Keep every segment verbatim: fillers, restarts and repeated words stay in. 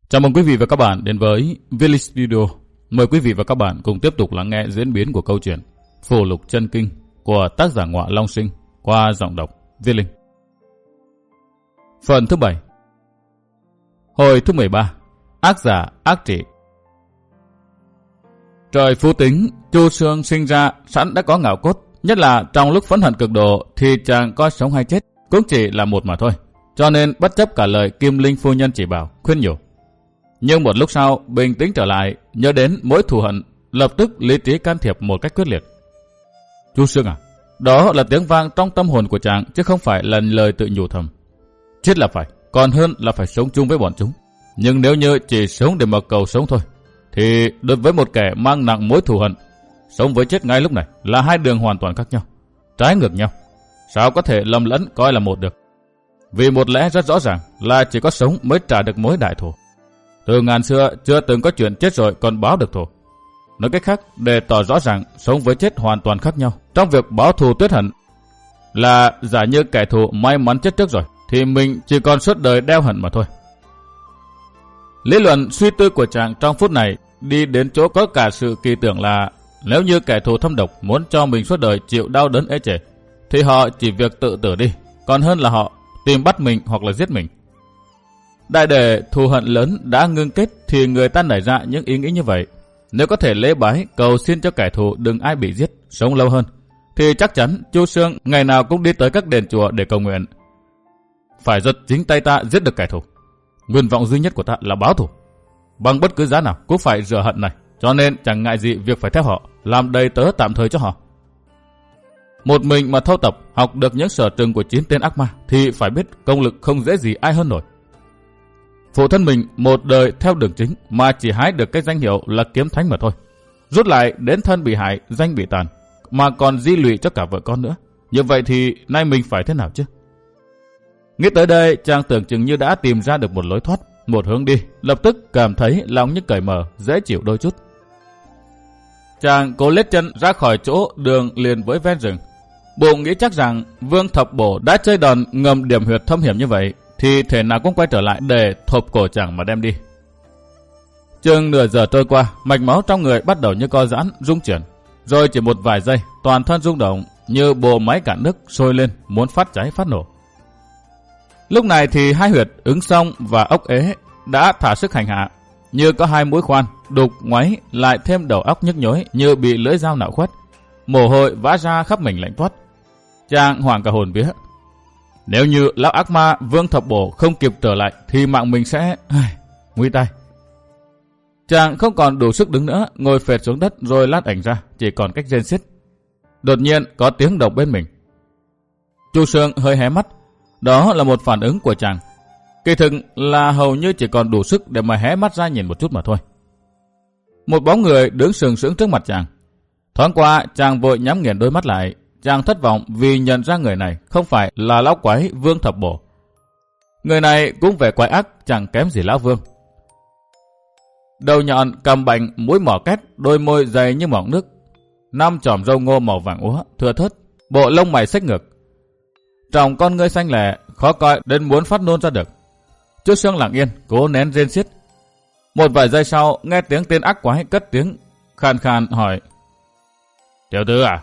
Chào mừng quý vị và các bạn đến với Village Studio. Mời quý vị và các bạn cùng tiếp tục lắng nghe diễn biến của câu chuyện Phù Lục Chân Kinh của tác giả Ngọa Long Sinh qua giọng đọc Viết Linh. Phần thứ bảy. Hồi thứ mười ba. Ác giả ác trị. Trời phú tính, Chu Sương sinh ra sẵn đã có ngạo cốt, nhất là trong lúc phẫn hận cực độ thì chàng coi sống hay chết cũng chỉ là một mà thôi. Cho nên bất chấp cả lời Kim Linh phu nhân chỉ bảo, khuyên nhủ. Nhưng một lúc sau, bình tĩnh trở lại, nhớ đến mối thù hận, lập tức lý trí can thiệp một cách quyết liệt. Chu Sương à, đó là tiếng vang trong tâm hồn của chàng, chứ không phải là lời tự nhủ thầm. Chết là phải, còn hơn là phải sống chung với bọn chúng. Nhưng nếu như chỉ sống để mà cầu sống thôi, thì đối với một kẻ mang nặng mối thù hận, sống với chết ngay lúc này là hai đường hoàn toàn khác nhau, trái ngược nhau. Sao có thể lầm lẫn coi là một được? Vì một lẽ rất rõ ràng là chỉ có sống mới trả được mối đại thù. Từ ngàn xưa chưa từng có chuyện chết rồi còn báo được thù. Nói cách khác, để tỏ rõ ràng sống với chết hoàn toàn khác nhau. Trong việc báo thù tuyết hận là giả như kẻ thù may mắn chết trước rồi, thì mình chỉ còn suốt đời đeo hận mà thôi. Lý luận suy tư của chàng trong phút này đi đến chỗ có cả sự kỳ tưởng là nếu như kẻ thù thâm độc muốn cho mình suốt đời chịu đau đớn ế chề, thì họ chỉ việc tự tử đi, còn hơn là họ tìm bắt mình hoặc là giết mình. Đại để thù hận lớn đã ngưng kết thì người ta nảy ra những ý nghĩ như vậy. Nếu có thể lễ bái cầu xin cho kẻ thù đừng ai bị giết, sống lâu hơn, thì chắc chắn Chu Sương ngày nào cũng đi tới các đền chùa để cầu nguyện. Phải giật chính tay ta giết được kẻ thù. Nguyện vọng duy nhất của ta là báo thù. Bằng bất cứ giá nào cũng phải rửa hận này, cho nên chẳng ngại gì việc phải theo họ, làm đầy tớ tạm thời cho họ. Một mình mà thâu tập học được những sở trường của chín tên ác ma thì phải biết công lực không dễ gì ai hơn nổi. Phụ thân mình một đời theo đường chính mà chỉ hái được cái danh hiệu là kiếm thánh mà thôi. Rút lại đến thân bị hại, danh bị tàn, mà còn di lụy cho cả vợ con nữa. Như vậy thì nay mình phải thế nào chứ? Nghĩ tới đây, chàng tưởng chừng như đã tìm ra được một lối thoát, một hướng đi, lập tức cảm thấy lòng như cởi mở, dễ chịu đôi chút. Chàng cố lết chân ra khỏi chỗ đường liền với ven rừng. Bụng nghĩ chắc rằng Vương Thập Bổ đã chơi đòn ngầm điểm huyệt thâm hiểm như vậy, thì thể nào cũng quay trở lại để thộp cổ chàng mà đem đi. Chừng nửa giờ trôi qua, mạch máu trong người bắt đầu như co giãn, rung chuyển. Rồi chỉ một vài giây, toàn thân rung động như bộ máy cạn nước sôi lên, muốn phát cháy phát nổ. Lúc này thì hai huyệt ứng song và ốc ế đã thả sức hành hạ, như có hai mũi khoan, đục, ngoáy, lại thêm đầu óc nhức nhối như bị lưỡi dao nạo khuất. Mồ hôi vã ra khắp mình lạnh toát. Chàng hoảng cả hồn vía. Nếu như lão ác ma Vương Thập Bổ không kịp trở lại thì mạng mình sẽ nguy tai. Chàng không còn đủ sức đứng nữa, ngồi phệt xuống đất rồi lát ảnh ra, chỉ còn cách rên xiết. Đột nhiên có tiếng động bên mình. Chu Sương hơi hé mắt. Đó là một phản ứng của chàng. Kỳ thực là hầu như chỉ còn đủ sức để mà hé mắt ra nhìn một chút mà thôi. Một bóng người đứng sừng sững trước mặt chàng. Thoáng qua chàng vội nhắm nghiền đôi mắt lại. Chàng thất vọng vì nhận ra người này không phải là lão quái Vương Thập Bổ. Người này cũng vẻ quái ác chẳng kém gì lão Vương. Đầu nhọn, cằm bành, mũi mỏ két, đôi môi dày như mỏng nước, năm chòm râu ngô màu vàng úa thưa thớt, bộ lông mày xếch ngược, tròng con ngươi xanh lẻ khó coi đến muốn phát nôn ra được. Chu Sương lặng yên cố nén rên xiết. Một vài giây sau nghe tiếng tên ác quái cất tiếng khàn khàn hỏi: Tiểu tử à,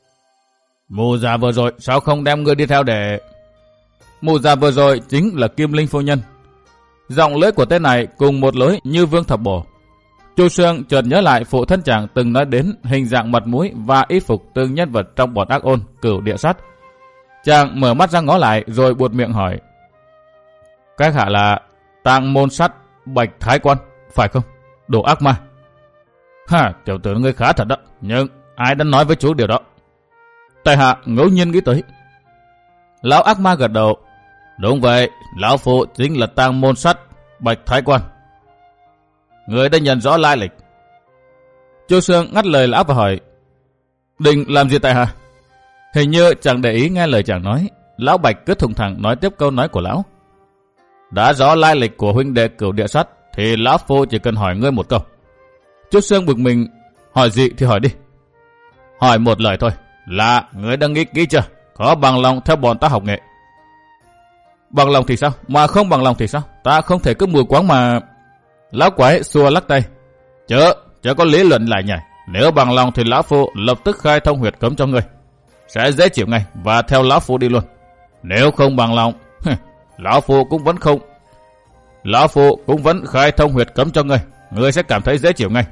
mụ già vừa rồi sao không đem ngươi đi theo để... Mụ già vừa rồi chính là Kim Linh phu nhân. Giọng lưỡi của tên này cùng một lối như Vương Thập Bổ. Chu Sương chợt nhớ lại phụ thân chàng từng nói đến hình dạng mặt mũi và y phục từng nhân vật trong bọn ác ôn Cửu Địa Sát. Chàng mở mắt ra ngó lại rồi buột miệng hỏi: Các hạ là Tạng Môn Sát Bạch Thái Quan phải không? Đồ ác ma. Ha, tiểu tử ngươi khá thật đó, nhưng ai đã nói với chú điều đó? Tại hạ ngẫu nhiên nghĩ tới. Lão ác ma gật đầu. Đúng vậy, lão phụ chính là Tạng Môn Sát Bạch Thái Quan. Người đã nhận rõ lai lịch. Chu Sương ngắt lời lão và hỏi: Định làm gì tại hạ? Hình như chẳng để ý nghe lời chàng nói. Lão Bạch cứ thùng thẳng nói tiếp câu nói của lão. Đã rõ lai lịch của huynh đệ Cửu Địa Sát thì lão phu chỉ cần hỏi ngươi một câu. Chu Sương bực mình. Hỏi gì thì hỏi đi. Hỏi một lời thôi, là ngươi đang nghĩ kỹ chưa? Có bằng lòng theo bọn ta học nghệ? Bằng lòng thì sao? Mà không bằng lòng thì sao? Ta không thể cứ mù quáng mà... Lão quái xua lắc tay. Chớ, chớ có lý luận lại nhảy. Nếu bằng lòng thì lão phu lập tức khai thông huyệt cấm cho ngươi. Sẽ dễ chịu ngay và theo lão phu đi luôn. Nếu không bằng lòng, lão phu cũng vẫn không. Lão phu cũng vẫn khai thông huyệt cấm cho ngươi. Ngươi sẽ cảm thấy dễ chịu ngay.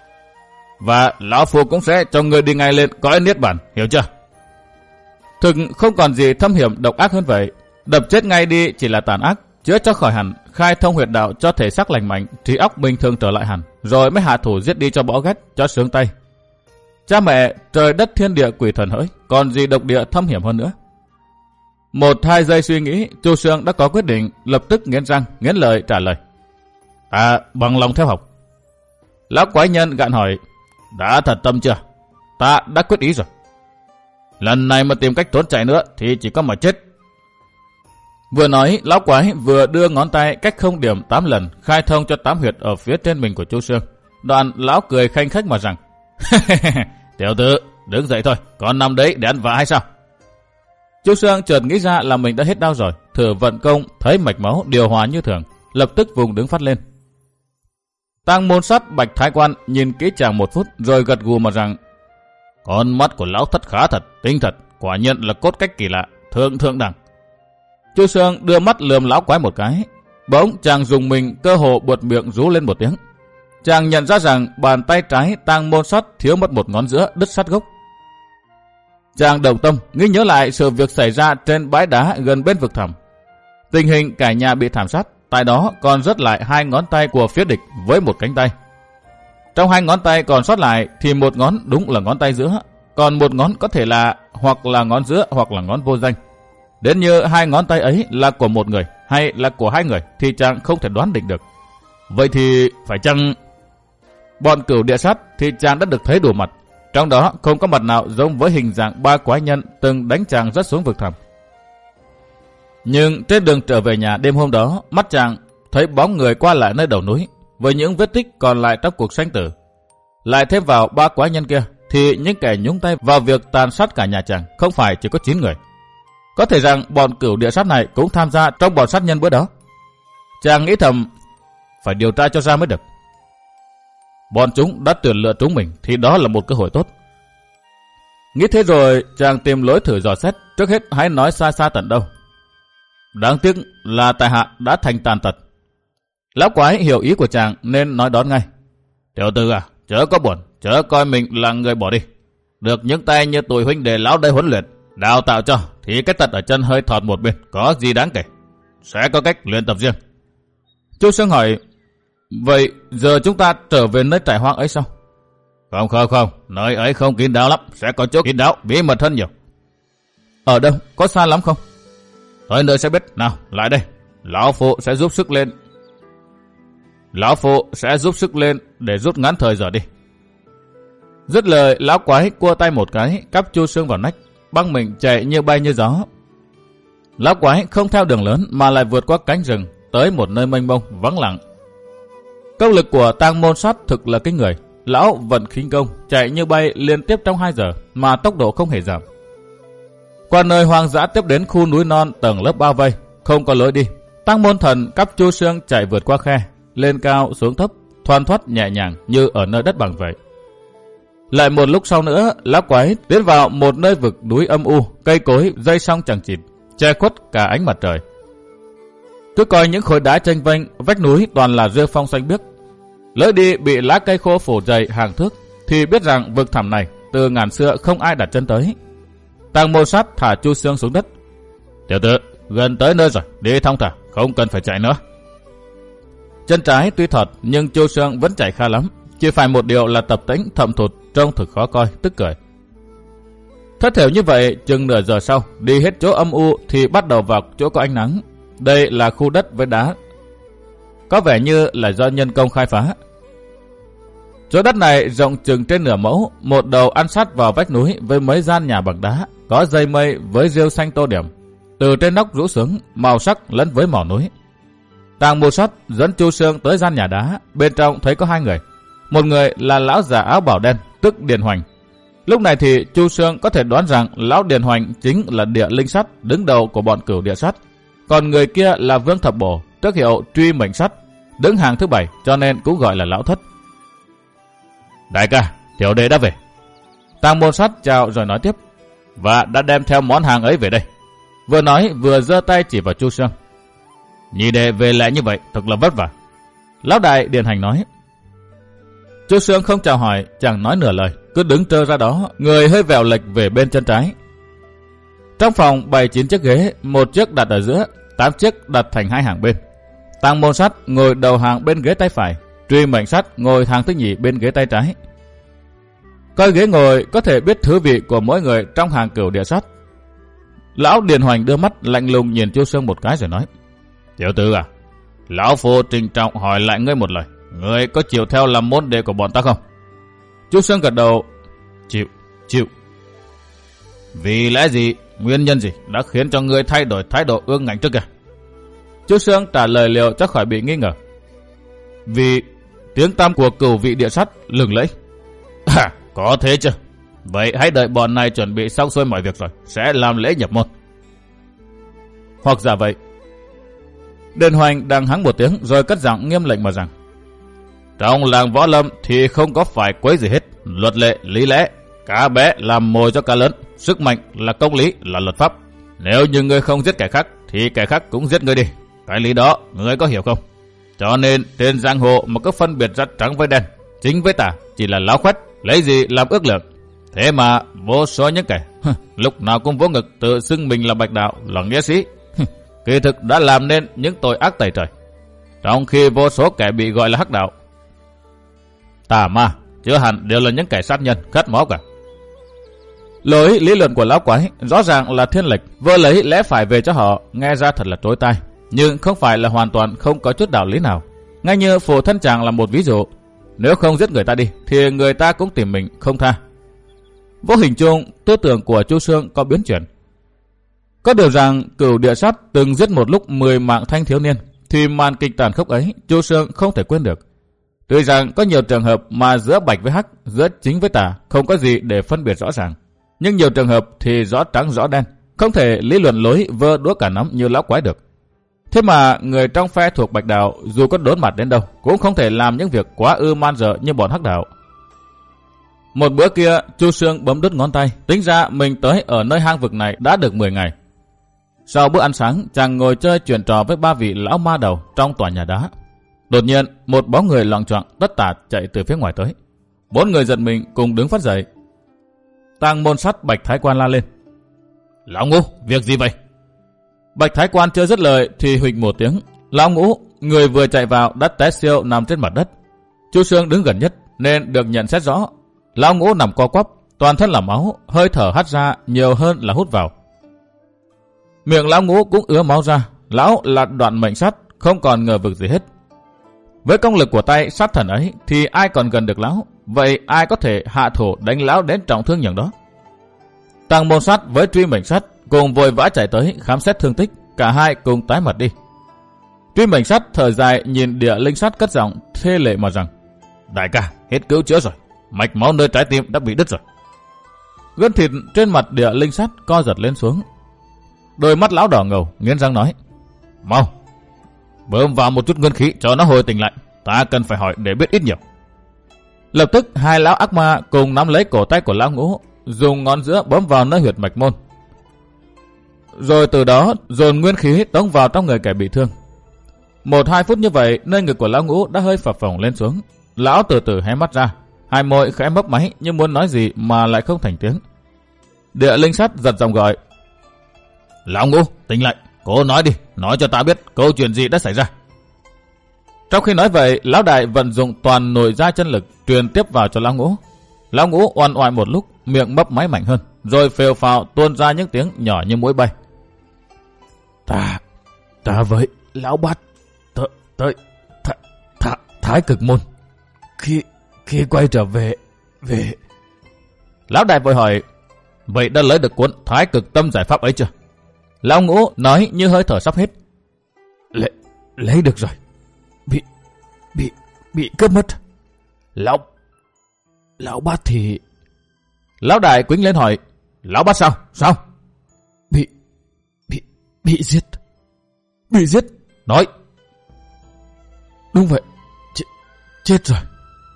Và lão phu cũng sẽ cho ngươi đi ngay lên cõi niết bàn, hiểu chưa? Thực không còn gì thâm hiểm độc ác hơn vậy. Đập chết ngay đi chỉ là tàn ác, chữa cho khỏi hẳn, khai thông huyệt đạo cho thể xác lành mạnh, trí óc bình thường trở lại hẳn, rồi mới hạ thủ giết đi cho bỏ ghét, cho sướng tay. Cha mẹ, trời đất thiên địa quỷ thần hỡi, còn gì độc địa thâm hiểm hơn nữa. Một hai giây suy nghĩ, Chu Xương đã có quyết định, lập tức nghiến răng, nghiến lợi trả lời. À, bằng lòng theo học. Lão quái nhân gạn hỏi, đã thật tâm chưa? Ta đã quyết ý rồi. Lần này mà tìm cách trốn chạy nữa thì chỉ có mà chết. Vừa nói, lão quái vừa đưa ngón tay cách không điểm tám lần, khai thông cho tám huyệt ở phía trên mình của Chu Xương. Đoạn lão cười khanh khách mà rằng, tiểu tử, đứng dậy thôi, còn nằm đấy để ăn vạ hay sao? Chu Xương chợt nghĩ ra là mình đã hết đau rồi, thử vận công, thấy mạch máu điều hòa như thường, lập tức vùng đứng phát lên. Tang Môn Sát Bạch Thái Quan nhìn kỹ chàng một phút rồi gật gù mà rằng, con mắt của lão thất khá thật, tinh thật, quả nhiên là cốt cách kỳ lạ, thượng thượng đẳng. Chu Xương đưa mắt lườm lão quái một cái, bỗng chàng dùng mình cơ hồ buột miệng rú lên một tiếng. Chàng nhận ra rằng bàn tay trái Tang Môn Sát thiếu mất một ngón giữa, đứt sát gốc. Chàng đồng tâm nghĩ nhớ lại sự việc xảy ra trên bãi đá gần bên vực thẳm. Tình hình cả nhà bị thảm sát, tại đó còn rớt lại hai ngón tay của phía địch với một cánh tay. Trong hai ngón tay còn sót lại thì một ngón đúng là ngón tay giữa, còn một ngón có thể là hoặc là ngón giữa hoặc là ngón vô danh. Đến như hai ngón tay ấy là của một người hay là của hai người thì chàng không thể đoán định được. Vậy thì phải chăng bọn Cửu Địa Sát thì chàng đã được thấy đủ mặt, trong đó không có mặt nào giống với hình dạng ba quái nhân từng đánh chàng rớt xuống vực thẳm. Nhưng trên đường trở về nhà đêm hôm đó, mắt chàng thấy bóng người qua lại nơi đầu núi với những vết tích còn lại trong cuộc sanh tử. Lại thêm vào ba quái nhân kia thì những kẻ nhúng tay vào việc tàn sát cả nhà chàng không phải chỉ có chín người. Có thể rằng bọn Cửu Địa Sát này cũng tham gia trong bọn sát nhân bữa đó. Chàng nghĩ thầm, phải điều tra cho ra mới được. Bọn chúng đã tuyển lựa chúng mình thì đó là một cơ hội tốt. Nghĩ thế rồi chàng tìm lối thử dò xét, trước hết hãy nói xa xa tận đâu. Đáng tiếc là tại hạ đã thành tàn tật. Lão quái hiểu ý của chàng nên nói đón ngay. Tiểu tử à, chớ có buồn, chớ coi mình là người bỏ đi. Được những tay như tụi huynh đệ lão đây huấn luyện, đào tạo cho, thì cái tật ở chân hơi thọt một bên, có gì đáng kể. Sẽ có cách luyện tập riêng. Chu Xương hỏi, vậy giờ chúng ta trở về nơi trại hoang ấy sao? Không không không, nơi ấy không kín đáo lắm, sẽ có chỗ kín đáo, bí mật hơn nhiều. Ở đâu, có xa lắm không? Tới nơi sẽ biết, nào, lại đây, lão phụ sẽ giúp sức lên. Lão phụ sẽ giúp sức lên để rút ngắn thời giờ đi. Dứt lời, lão quái cua tay một cái, cắp Chu Xương vào nách, băng mình chạy như bay như gió. Lão quái không theo đường lớn mà lại vượt qua cánh rừng, tới một nơi mênh mông, vắng lặng. Công lực của Tang Môn Sát thực là kinh người. Lão vận khinh công, chạy như bay liên tiếp trong hai giờ mà tốc độ không hề giảm. Qua nơi hoang dã tiếp đến khu núi non tầng lớp bao vây, không có lối đi. Tang Môn Thần cắp Chu Xương chạy vượt qua khe, lên cao xuống thấp, thoăn thoắt nhẹ nhàng như ở nơi đất bằng vậy. Lại một lúc sau nữa, lão quái tiến vào một nơi vực núi âm u, cây cối dây song chằng chịt, che khuất cả ánh mặt trời. Cứ coi những khối đá chênh vênh, vách núi toàn là rêu phong xanh biếc. Lối đi bị lá cây khô phủ dày hàng thước, thì biết rằng vực thẳm này từ ngàn xưa không ai đặt chân tới. Tang Môn Sát thả Chu Xương xuống đất. Tiểu tử, gần tới nơi rồi, đi thong thả, không cần phải chạy nữa. Chân trái tuy thọt nhưng Chu Xương vẫn chạy khá lắm, chỉ phải một điều là tập tễnh thậm thụt, trông thực khó coi, tức cười. Thất thểu như vậy, chừng nửa giờ sau, đi hết chỗ âm u thì bắt đầu vào chỗ có ánh nắng. Đây là khu đất với đá, có vẻ như là do nhân công khai phá. Chỗ đất này rộng chừng trên nửa mẫu, một đầu ăn sát vào vách núi với mấy gian nhà bằng đá, có dây mây với rêu xanh tô điểm. Từ trên nóc rũ xuống, màu sắc lẫn với mỏ núi. Tang Môn Sát dẫn Chu Xương tới gian nhà đá, bên trong thấy có hai người. Một người là lão già áo bảo đen, tức Điền Hoành. Lúc này thì Chu Xương có thể đoán rằng lão Điền Hoành chính là địa linh sắt đứng đầu của bọn Cửu Địa Sát. Còn người kia là Vương Thập Bổ, tước hiệu Truy Mệnh Sắt, đứng hàng thứ bảy cho nên cũng gọi là lão thất. Đại ca, tiểu đệ đã về. Tang Môn Sát chào rồi nói tiếp, và đã đem theo món hàng ấy về đây. Vừa nói vừa giơ tay chỉ vào Chu Sương. Nhị đệ về lại như vậy thật là vất vả. Lão đại điền hành nói. Chu Sương không chào hỏi, chẳng nói nửa lời, cứ đứng trơ ra đó, người hơi vèo lệch về bên chân trái. Trong phòng bày chín chiếc ghế, một chiếc đặt ở giữa, tám chiếc đặt thành hai hàng bên. Tang Môn Sát ngồi đầu hàng bên ghế tay phải, Truy Mệnh Sát ngồi hàng thứ nhì bên ghế tay trái. Coi ghế ngồi có thể biết thứ vị của mỗi người trong hàng Cửu Địa Sát. Lão Điền Hoành đưa mắt lạnh lùng nhìn Chu Sương một cái rồi nói, tiểu tử à, lão phu trịnh trọng hỏi lại ngươi một lời, ngươi có chịu theo làm môn đệ của bọn ta không? Chu Sương gật đầu, chịu, chịu. Vì lẽ gì, nguyên nhân gì đã khiến cho ngươi thay đổi thái độ ương ngạnh trước kìa? Chu Sương trả lời liệu chắc khỏi bị nghi ngờ. Vì tiếng tăm của Cửu Vị Địa Sát lừng lẫy. À, có thế chứ? Vậy hãy đợi bọn này chuẩn bị xong xuôi mọi việc rồi, sẽ làm lễ nhập môn. Hoặc giả vậy. Điền Hoành đang hắng một tiếng rồi cất giọng nghiêm lệnh mà rằng, trong làng võ lâm thì không có phải quấy gì hết, luật lệ, lý lẽ, cá bé làm mồi cho cá lớn, sức mạnh là công lý, là luật pháp. Nếu như ngươi không giết kẻ khác thì kẻ khác cũng giết ngươi đi. Cái lý đó ngươi có hiểu không? Cho nên trên giang hồ mà cứ phân biệt ra trắng với đen, chính với tà chỉ là láo khoét, lấy gì làm ước lượng. Thế mà vô số những kẻ lúc nào cũng vỗ ngực tự xưng mình là bạch đạo, là nghĩa sĩ, kỳ thực đã làm nên những tội ác tày trời. Trong khi vô số kẻ bị gọi là hắc đạo, tà ma, chưa hẳn đều là những kẻ sát nhân, khát máu cả. Lối lý luận của lão quái rõ ràng là thiên lệch, vừa lấy lẽ phải về cho họ, nghe ra thật là trối tai, nhưng không phải là hoàn toàn không có chút đạo lý nào. Ngay như Phù Thân Chàng là một ví dụ, nếu không giết người ta đi thì người ta cũng tìm mình không tha. Vô hình chung, tư tưởng của Chu Sương có biến chuyển. Có điều rằng Cửu Địa Sát từng giết một lúc mười mạng thanh thiếu niên, thì màn kịch tàn khốc ấy Chu Sương không thể quên được. Tuy rằng có nhiều trường hợp mà giữa bạch với hắc, giữa chính với tà không có gì để phân biệt rõ ràng, nhưng nhiều trường hợp thì rõ trắng rõ đen, không thể lý luận lối vơ đũa cả nắm như lão quái được. Thế mà người trong phe thuộc bạch đạo dù có đốn mặt đến đâu cũng không thể làm những việc quá ư man dợ như bọn hắc đạo. Một bữa kia, Chu Sương bấm đứt ngón tay, tính ra mình tới ở nơi hang vực này đã được mười ngày. Sau bữa ăn sáng, chàng ngồi chơi chuyện trò với ba vị lão ma đầu trong tòa nhà đá. Đột nhiên, một bóng người loạng choạng tất tả chạy từ phía ngoài tới. Bốn người giật mình cùng đứng phát dậy. Tang Môn Sát Bạch Thái Quan la lên, lão Ngũ, việc gì vậy? Bạch Thái Quan chưa dứt lời thì huỵch một tiếng, lão Ngũ, người vừa chạy vào đã té siêu nằm trên mặt đất. Chu Sương đứng gần nhất nên được nhận xét rõ. Lão Ngũ nằm co quắp, toàn thân là máu, hơi thở hắt ra nhiều hơn là hút vào. Miệng lão Ngũ cũng ứa máu ra. Lão là Đoạn Mệnh Sát, không còn ngờ vực gì hết. Với công lực của tay sát thần ấy thì ai còn gần được lão, vậy ai có thể hạ thủ đánh lão đến trọng thươngอย่างđó? Tang Môn Sát với Truy Mệnh Sát cùng vội vã chạy tới khám xét thương tích, cả hai cùng tái mặt đi. Truy Mệnh Sát thở dài nhìn Địa Linh Sát cất giọng thê lệ mà rằng, đại ca, hết cứu chữa rồi, mạch máu nơi trái tim đã bị đứt rồi. Gân thịt trên mặt Địa Linh Sát co giật lên xuống. Đôi mắt lão đỏ ngầu, nghiến răng nói, mau bơm vào một chút nguyên khí cho nó hồi tỉnh lại, ta cần phải hỏi để biết ít nhiều. Lập tức hai lão ác ma cùng nắm lấy cổ tay của lão Ngũ, dùng ngón giữa bấm vào nơi huyệt mạch môn, rồi từ đó dồn nguyên khí tống vào trong người kẻ bị thương. Một hai phút như vậy, nơi ngực của lão Ngũ đã hơi phập phồng lên xuống. Lão từ từ hé mắt ra, hai môi khẽ mấp máy như muốn nói gì mà lại không thành tiếng. Địa Linh Sát giật giọng gọi, lão Ngũ, tỉnh lại, cố nói đi, nói cho ta biết câu chuyện gì đã xảy ra. Trong khi nói vậy, lão đại vận dụng toàn nội gia chân lực truyền tiếp vào cho lão Ngũ. Lão Ngũ oằn oại một lúc, miệng mấp máy mạnh hơn, rồi phèo phào tuôn ra những tiếng nhỏ như mũi bay. Ta, ta với lão Bát tới tới th, th, Thái Cực Môn. Khi khi quay trở về về. Lão đại vội hỏi, vậy đã lấy được cuốn Thái Cực Tâm giải pháp ấy chưa? Lão Ngũ nói như hơi thở sắp hết. Lấy, lấy được rồi. Bị, bị, bị cướp mất. Lão, lão Bát thì... Lão đại quýnh lên hỏi, lão Bát sao? Sao? Bị, bị, bị giết. Bị giết. Nói. Đúng vậy. Ch chết rồi.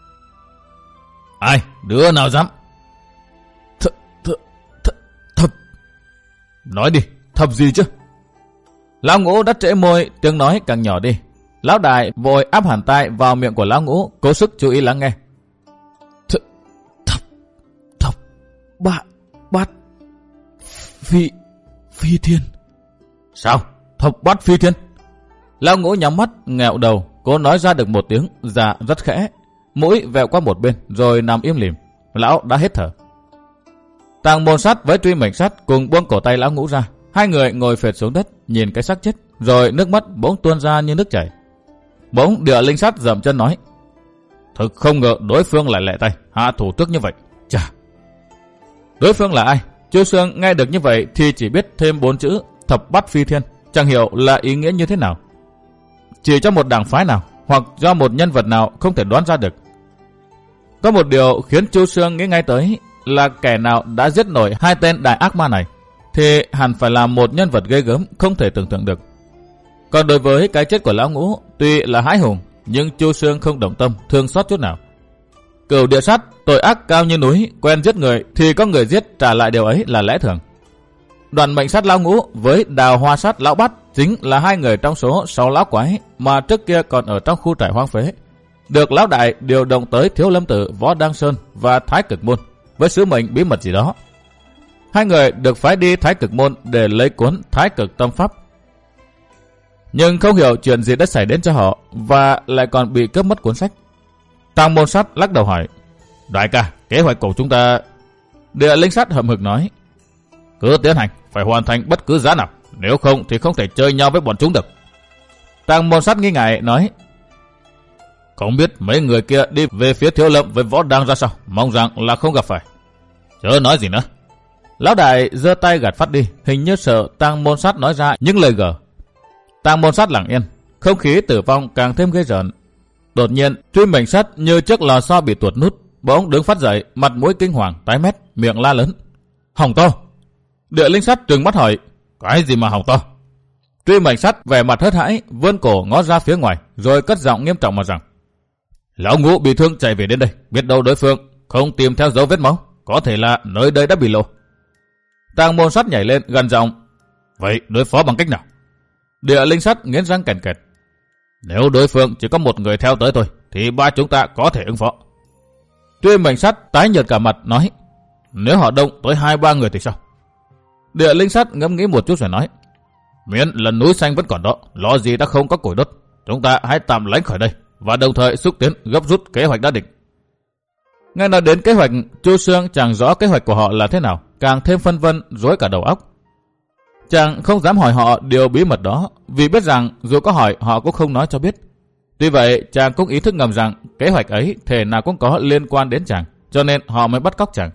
Ai? Đứa nào dám? Th th th thập. Nói đi, thập gì chứ? Lão Ngũ đã trễ môi, tiếng nói càng nhỏ đi. Lão Đại vội áp hẳn tai vào miệng của Lão Ngũ, cố sức chú ý lắng nghe. Th thập thập bát bát phi phi thiên. Sao? Thập bát phi thiên? Lão Ngũ nhắm mắt, nghẹo đầu, cố nói ra được một tiếng, dạ rất khẽ, mũi vẹo qua một bên, rồi nằm im lìm. Lão đã hết thở. Tàng Môn Sát với Truy Mệnh Sát cùng buông cổ tay Lão Ngũ ra. Hai người ngồi phệt xuống đất, nhìn cái xác chết, rồi nước mắt bỗng tuôn ra như nước chảy. Bỗng Địa Linh Sát dậm chân nói: Thực không ngờ đối phương lại lẹ tay, hạ thủ trước như vậy. Chà! Đối phương là ai? Chu Xương nghe được như vậy thì chỉ biết thêm bốn chữ thập bát phi thiên, chẳng hiểu là ý nghĩa như thế nào. Chỉ cho một đảng phái nào, hoặc do một nhân vật nào không thể đoán ra được. Có một điều khiến Chu Xương nghĩ ngay tới là kẻ nào đã giết nổi hai tên đại ác ma này, thì hẳn phải là một nhân vật ghê gớm không thể tưởng tượng được. Còn đối với cái chết của Lão Ngũ, tuy là hãi hùng, nhưng Chu Xương không động tâm, thương xót chút nào. Cửu Địa Sát, tội ác cao như núi, quen giết người thì có người giết trả lại điều ấy là lẽ thường. Đoạn Mệnh Sát Lão Ngũ với Đào Hoa Sát Lão Bát chính là hai người trong số sáu lão quái mà trước kia còn ở trong khu trại hoang phế, được Lão Đại điều động tới Thiếu Lâm Tự, Võ Đăng Sơn và Thái Cực Môn với sứ mệnh bí mật gì đó. Hai người được phái đi Thái Cực Môn để lấy cuốn Thái Cực Tâm Pháp, nhưng không hiểu chuyện gì đã xảy đến cho họ và lại còn bị cướp mất cuốn sách. Tàng Môn Sát lắc đầu hỏi: Đại ca, kế hoạch của chúng ta... Địa Linh Sát hậm hực nói: Cứ tiến hành, phải hoàn thành bất cứ giá nào, nếu không thì không thể chơi nhau với bọn chúng được. Tàng Môn Sát nghi ngại nói: Không biết mấy người kia đi về phía Thiếu Lâm với Võ Đăng ra sao, mong rằng là không gặp phải. Chớ nói gì nữa. Lão Đại giơ tay gạt phát đi, hình như sợ Tàng Môn Sát nói ra những lời gở. Tàng Môn Sát lặng yên, không khí tử vong càng thêm ghê rợn. Đột nhiên, Truy Mệnh Sát như chiếc lò xo bị tuột nút, bỗng đứng phát dậy, mặt mũi kinh hoàng, tái mét, miệng la lớn: Hỏng to! Địa Linh Sát trừng mắt hỏi: Cái gì mà hỏng to? Truy Mệnh Sát vẻ mặt hớt hãi, vươn cổ ngó ra phía ngoài, rồi cất giọng nghiêm trọng mà rằng: Lão Ngũ bị thương chạy về đến đây, biết đâu đối phương không tìm theo dấu vết máu, có thể là nơi đây đã bị lộ. Tàng Môn Sát nhảy lên gần giọng: Vậy đối phó bằng cách nào? Địa Linh Sát nghiến răng kèn kẹt: Nếu đối phương chỉ có một người theo tới thôi, thì ba chúng ta có thể ứng phó. Truy Mệnh Sát tái nhợt cả mặt nói: Nếu họ đông tới hai ba người thì sao? Địa Linh Sát ngẫm nghĩ một chút rồi nói: Miễn là núi xanh vẫn còn đó, lo gì đã không có củi đốt. Chúng ta hãy tạm lánh khỏi đây và đồng thời xúc tiến gấp rút kế hoạch đã định. Nghe nói đến kế hoạch, Chu Xương chẳng rõ kế hoạch của họ là thế nào, càng thêm phân vân rối cả đầu óc. Chàng không dám hỏi họ điều bí mật đó, vì biết rằng dù có hỏi họ cũng không nói cho biết. Tuy vậy, chàng cũng ý thức ngầm rằng kế hoạch ấy thể nào cũng có liên quan đến chàng, cho nên họ mới bắt cóc chàng.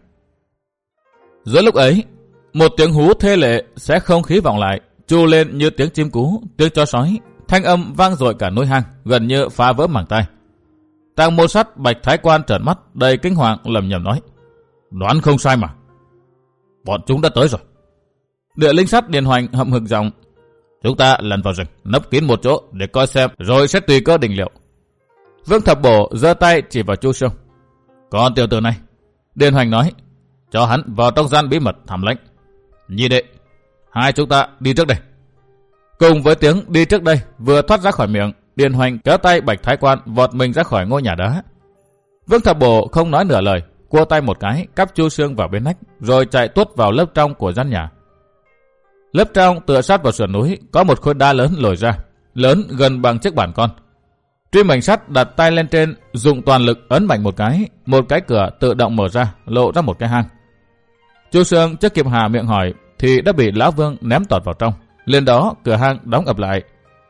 Giữa lúc ấy, một tiếng hú thê lệ sẽ không khí vọng lại, tru lên như tiếng chim cú, tiếng chó sói, thanh âm vang dội cả núi hang, gần như phá vỡ màng tai. Tàng Môn Sát Bạch Thái Quan trợn mắt đầy kinh hoàng, lẩm nhẩm nói: Đoán không sai mà, bọn chúng đã tới rồi. Địa Linh Sát Điền Hoành hậm hực giọng: Chúng ta lần vào rừng, nấp kín một chỗ để coi xem, rồi sẽ tùy cơ định liệu. Vương Thập Bổ giơ tay chỉ vào Chu Xương: Còn tiểu tử này, Điền Hoành nói, cho hắn vào trong gian bí mật thẩm lãnh. Nhi đệ, hai chúng ta đi trước đây. Cùng với tiếng đi trước đây vừa thoát ra khỏi miệng, Điền Hoành kéo tay Bạch Thái Quan vọt mình ra khỏi ngôi nhà đá. Vương Thập Bổ không nói nửa lời, cua tay một cái cắp Chu Xương vào bên nách, rồi chạy tuốt vào lớp trong của gian nhà. Lớp trong tựa sát vào sườn núi có một khối đá lớn lồi ra, lớn gần bằng chiếc bàn con. Truy Mệnh Sát đặt tay lên trên, dùng toàn lực ấn mạnh một cái, một cái cửa tự động mở ra, lộ ra một cái hang. Chu Xương chưa kịp hà miệng hỏi thì đã bị Lão Vương ném tọt vào trong. Lên đó cửa hang đóng ập lại.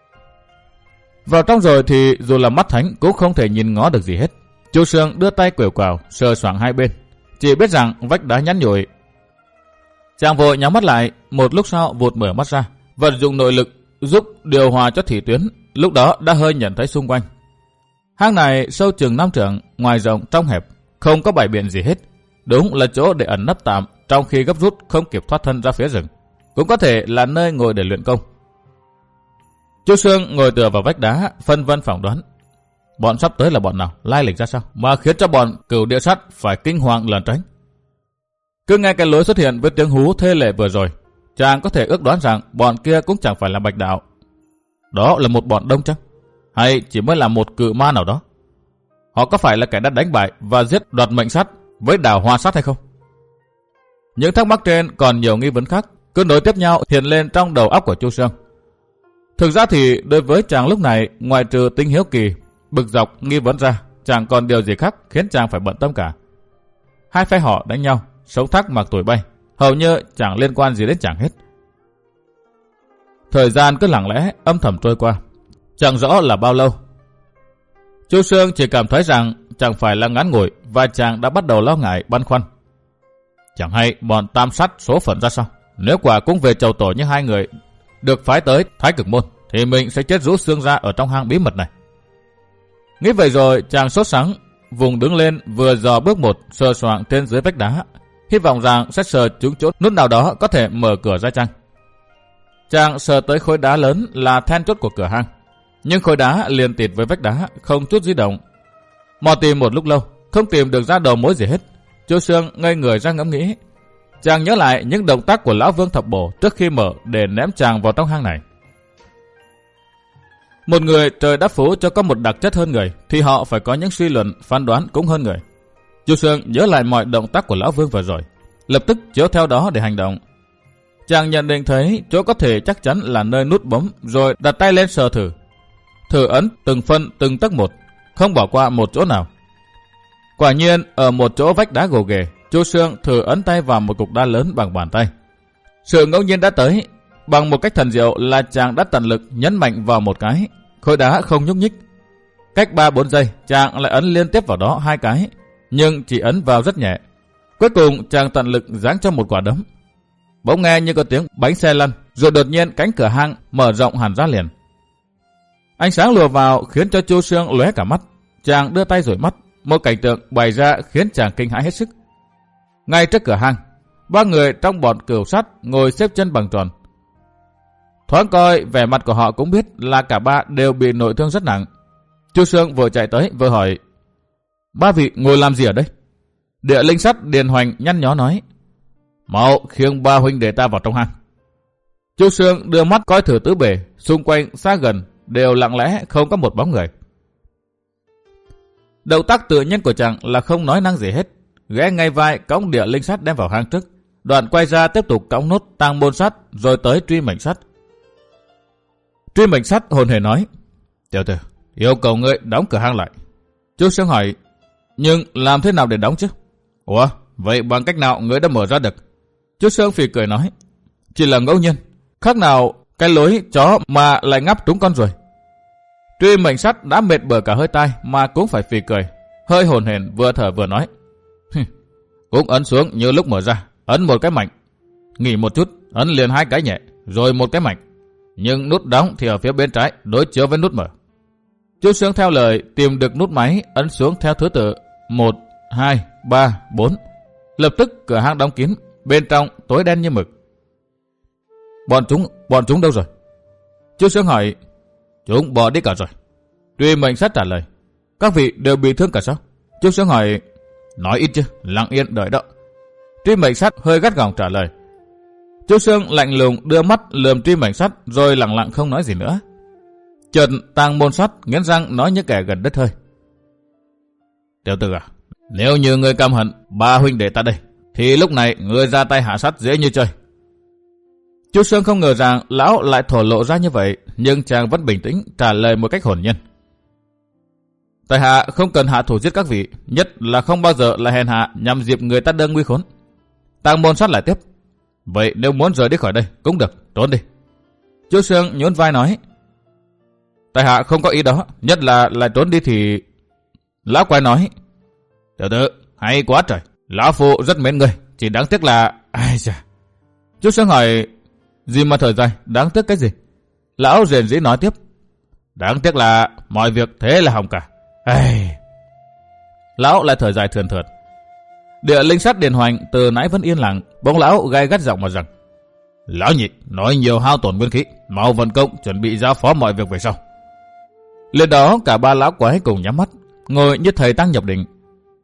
Vào trong rồi thì dù là mắt thánh cũng không thể nhìn ngó được gì hết. Chu Xương đưa tay quều quào sờ soạng hai bên, chỉ biết rằng vách đá nhắn nhủi. Chàng vội nhắm mắt lại, một lúc sau vụt mở mắt ra, vận dụng nội lực giúp điều hòa cho thủy tuyến, lúc đó đã hơi nhận thấy xung quanh. Hang này sâu chừng năm trượng, ngoài rộng trong hẹp, không có bày biện gì hết, đúng là chỗ để ẩn nấp tạm trong khi gấp rút không kịp thoát thân ra phía rừng, cũng có thể là nơi ngồi để luyện công. Chu Xương ngồi tựa vào vách đá, phân vân phỏng đoán. Bọn sắp tới là bọn nào, lai lịch ra sao, mà khiến cho bọn Cửu Địa Sát phải kinh hoàng lẩn tránh. Cứ nghe cái lối xuất hiện với tiếng hú thê lệ vừa rồi, chàng có thể ước đoán rằng bọn kia cũng chẳng phải là Bạch Đạo. Đó là một bọn đông chăng? Hay chỉ mới là một cự ma nào đó? Họ có phải là kẻ đã đánh bại và giết đoạt mệnh sắt với Đào Hoa Sắt hay không? Những thắc mắc trên còn nhiều nghi vấn khác cứ nối tiếp nhau hiện lên trong đầu óc của Chu Sương. Thực ra thì đối với chàng lúc này, ngoài trừ tính hiếu kỳ, bực dọc, nghi vấn ra, chẳng còn điều gì khác khiến chàng phải bận tâm cả. Hai phe họ đánh nhau, sống thác mặc tuổi bay, hầu như chẳng liên quan gì đến chàng hết. Thời gian cứ lặng lẽ, âm thầm trôi qua, chẳng rõ là bao lâu. Chu Sương chỉ cảm thấy rằng chẳng phải là ngắn ngủi và chàng đã bắt đầu lo ngại băn khoăn. Chẳng hay bọn tam sát số phận ra sao? Nếu quả cũng về chầu tổ như hai người được phái tới Thái Cực Môn, thì mình sẽ chết rũ xương ra ở trong hang bí mật này. Nghĩ vậy rồi, chàng sốt sắng, vùng đứng lên vừa dò bước một, sờ soạng trên dưới vách đá, hy vọng rằng sẽ sờ trúng chỗ nút nào đó có thể mở cửa ra chăng. Chàng sờ tới khối đá lớn là then chốt của cửa hang, nhưng khối đá liền tịt với vách đá, không chút di động. Mò tìm một lúc lâu, không tìm được ra đầu mối gì hết. Chu Sương ngây người ra ngẫm nghĩ. Chàng nhớ lại những động tác của lão Vương Thập Bổ trước khi mở để ném chàng vào trong hang này. Một người trời đã phú cho có một đặc chất hơn người, thì họ phải có những suy luận, phán đoán cũng hơn người. Chu Sương nhớ lại mọi động tác của lão Vương vừa rồi, lập tức chiếu theo đó để hành động. Chàng nhận định thấy chỗ có thể chắc chắn là nơi nút bấm, rồi đặt tay lên sờ thử. Thử ấn từng phân từng tấc một, không bỏ qua một chỗ nào. Quả nhiên ở một chỗ vách đá gồ ghề, Chu Sương thử ấn tay vào một cục đá lớn bằng bàn tay. Sự ngẫu nhiên đã tới, bằng một cách thần diệu là chàng đã tận lực nhấn mạnh vào một cái, khối đá không nhúc nhích. Cách ba bốn giây, chàng lại ấn liên tiếp vào đó hai cái, nhưng chỉ ấn vào rất nhẹ. Cuối cùng chàng tận lực giáng cho một quả đấm. Bỗng nghe như có tiếng bánh xe lăn, rồi đột nhiên cánh cửa hang mở rộng hẳn ra liền. Ánh sáng lùa vào khiến cho Chu Sương lóe cả mắt. Chàng đưa tay dụi mắt, một cảnh tượng bày ra khiến chàng kinh hãi hết sức. Ngay trước cửa hang, ba người trong bọn Cửu Sát ngồi xếp chân bằng tròn. Thoáng coi vẻ mặt của họ cũng biết là cả ba đều bị nội thương rất nặng. Chu Sương vừa chạy tới vừa hỏi: ba vị ngồi làm gì ở đây? Địa linh sắt Điền Hoành nhăn nhó nói: mau khiêng ba huynh đệ ta vào trong hang. Chu Sương đưa mắt coi thử tứ bề, xung quanh xa gần đều lặng lẽ, không có một bóng người. Động tác tự nhiên của chàng là không nói năng gì hết, ghé ngay vai cõng địa linh sắt đem vào hang trước, đoạn quay ra tiếp tục cõng nốt Tang Môn Sắt, rồi tới Truy Mệnh Sắt. Truy Mệnh Sắt hồn hề nói: tiểu tử, yêu cầu ngươi đóng cửa hang lại. Chu Sương hỏi: nhưng làm thế nào để đóng chứ? Ủa, vậy bằng cách nào ngươi đã mở ra được? Chu Sương phì cười nói: chỉ là ngẫu nhiên, khác nào cái lối chó mà lại ngắp trúng con rồi. Truy Mệnh Sắt đã mệt bờ cả hơi tai mà cũng phải phì cười, hơi hồn hển vừa thở vừa nói: cũng ấn xuống như lúc mở ra, ấn một cái mạnh, nghỉ một chút, ấn liền hai cái nhẹ, rồi một cái mạnh. Nhưng nút đóng thì ở phía bên trái, đối chiếu với nút mở. Chu Sương theo lời tìm được nút máy, ấn xuống theo thứ tự một, hai, ba, bốn. Lập tức cửa hang đóng kín, bên trong tối đen như mực. Bọn chúng, bọn chúng đâu rồi? Chu Sương hỏi. Chúng bỏ đi cả rồi. Truy Mệnh Sắt trả lời. Các vị đều bị thương cả sao? Chu Sương hỏi. Nói ít chứ, lặng yên đợi đó. Truy Mệnh Sắt hơi gắt gỏng trả lời. Chu Sương lạnh lùng đưa mắt lườm Truy Mệnh Sắt rồi lặng lặng không nói gì nữa. Chợt Tang Môn Sắt nghiến răng nói như kẻ gần đất hơi. Tiểu tử à, nếu như ngươi căm hận ba huynh đệ ta đây, thì lúc này ngươi ra tay hạ sát dễ như chơi. Chu Sương không ngờ rằng lão lại thổ lộ ra như vậy, nhưng chàng vẫn bình tĩnh trả lời một cách hồn nhiên. Tại hạ không cần hạ thủ giết các vị, nhất là không bao giờ là hèn hạ nhằm dịp người ta đương nguy khốn. Tang Môn Sắt lại tiếp. Vậy nếu muốn rời đi khỏi đây cũng được, trốn đi. Chu Sương nhún vai nói. Tại hạ không có ý đó, nhất là lại trốn đi thì... Lão quay nói. Tiểu tử, hay quá trời, lão phu rất mến người, chỉ đáng tiếc là... Ai chà. Chu Sương hỏi. Gì mà thở dài, đáng tiếc cái gì? Lão rền rĩ nói tiếp. Đáng tiếc là mọi việc thế là hỏng cả. Ai... Lão lại thở dài thườn thượt. Địa linh sắt Điền Hoành từ nãy vẫn yên lặng, bỗng lão gai gắt giọng mà rằng. Lão nhị nói nhiều hao tổn nguyên khí, mau vận công chuẩn bị giao phó mọi việc về sau. Lên đó cả ba lão quái cùng nhắm mắt, ngồi như thầy tăng nhập định.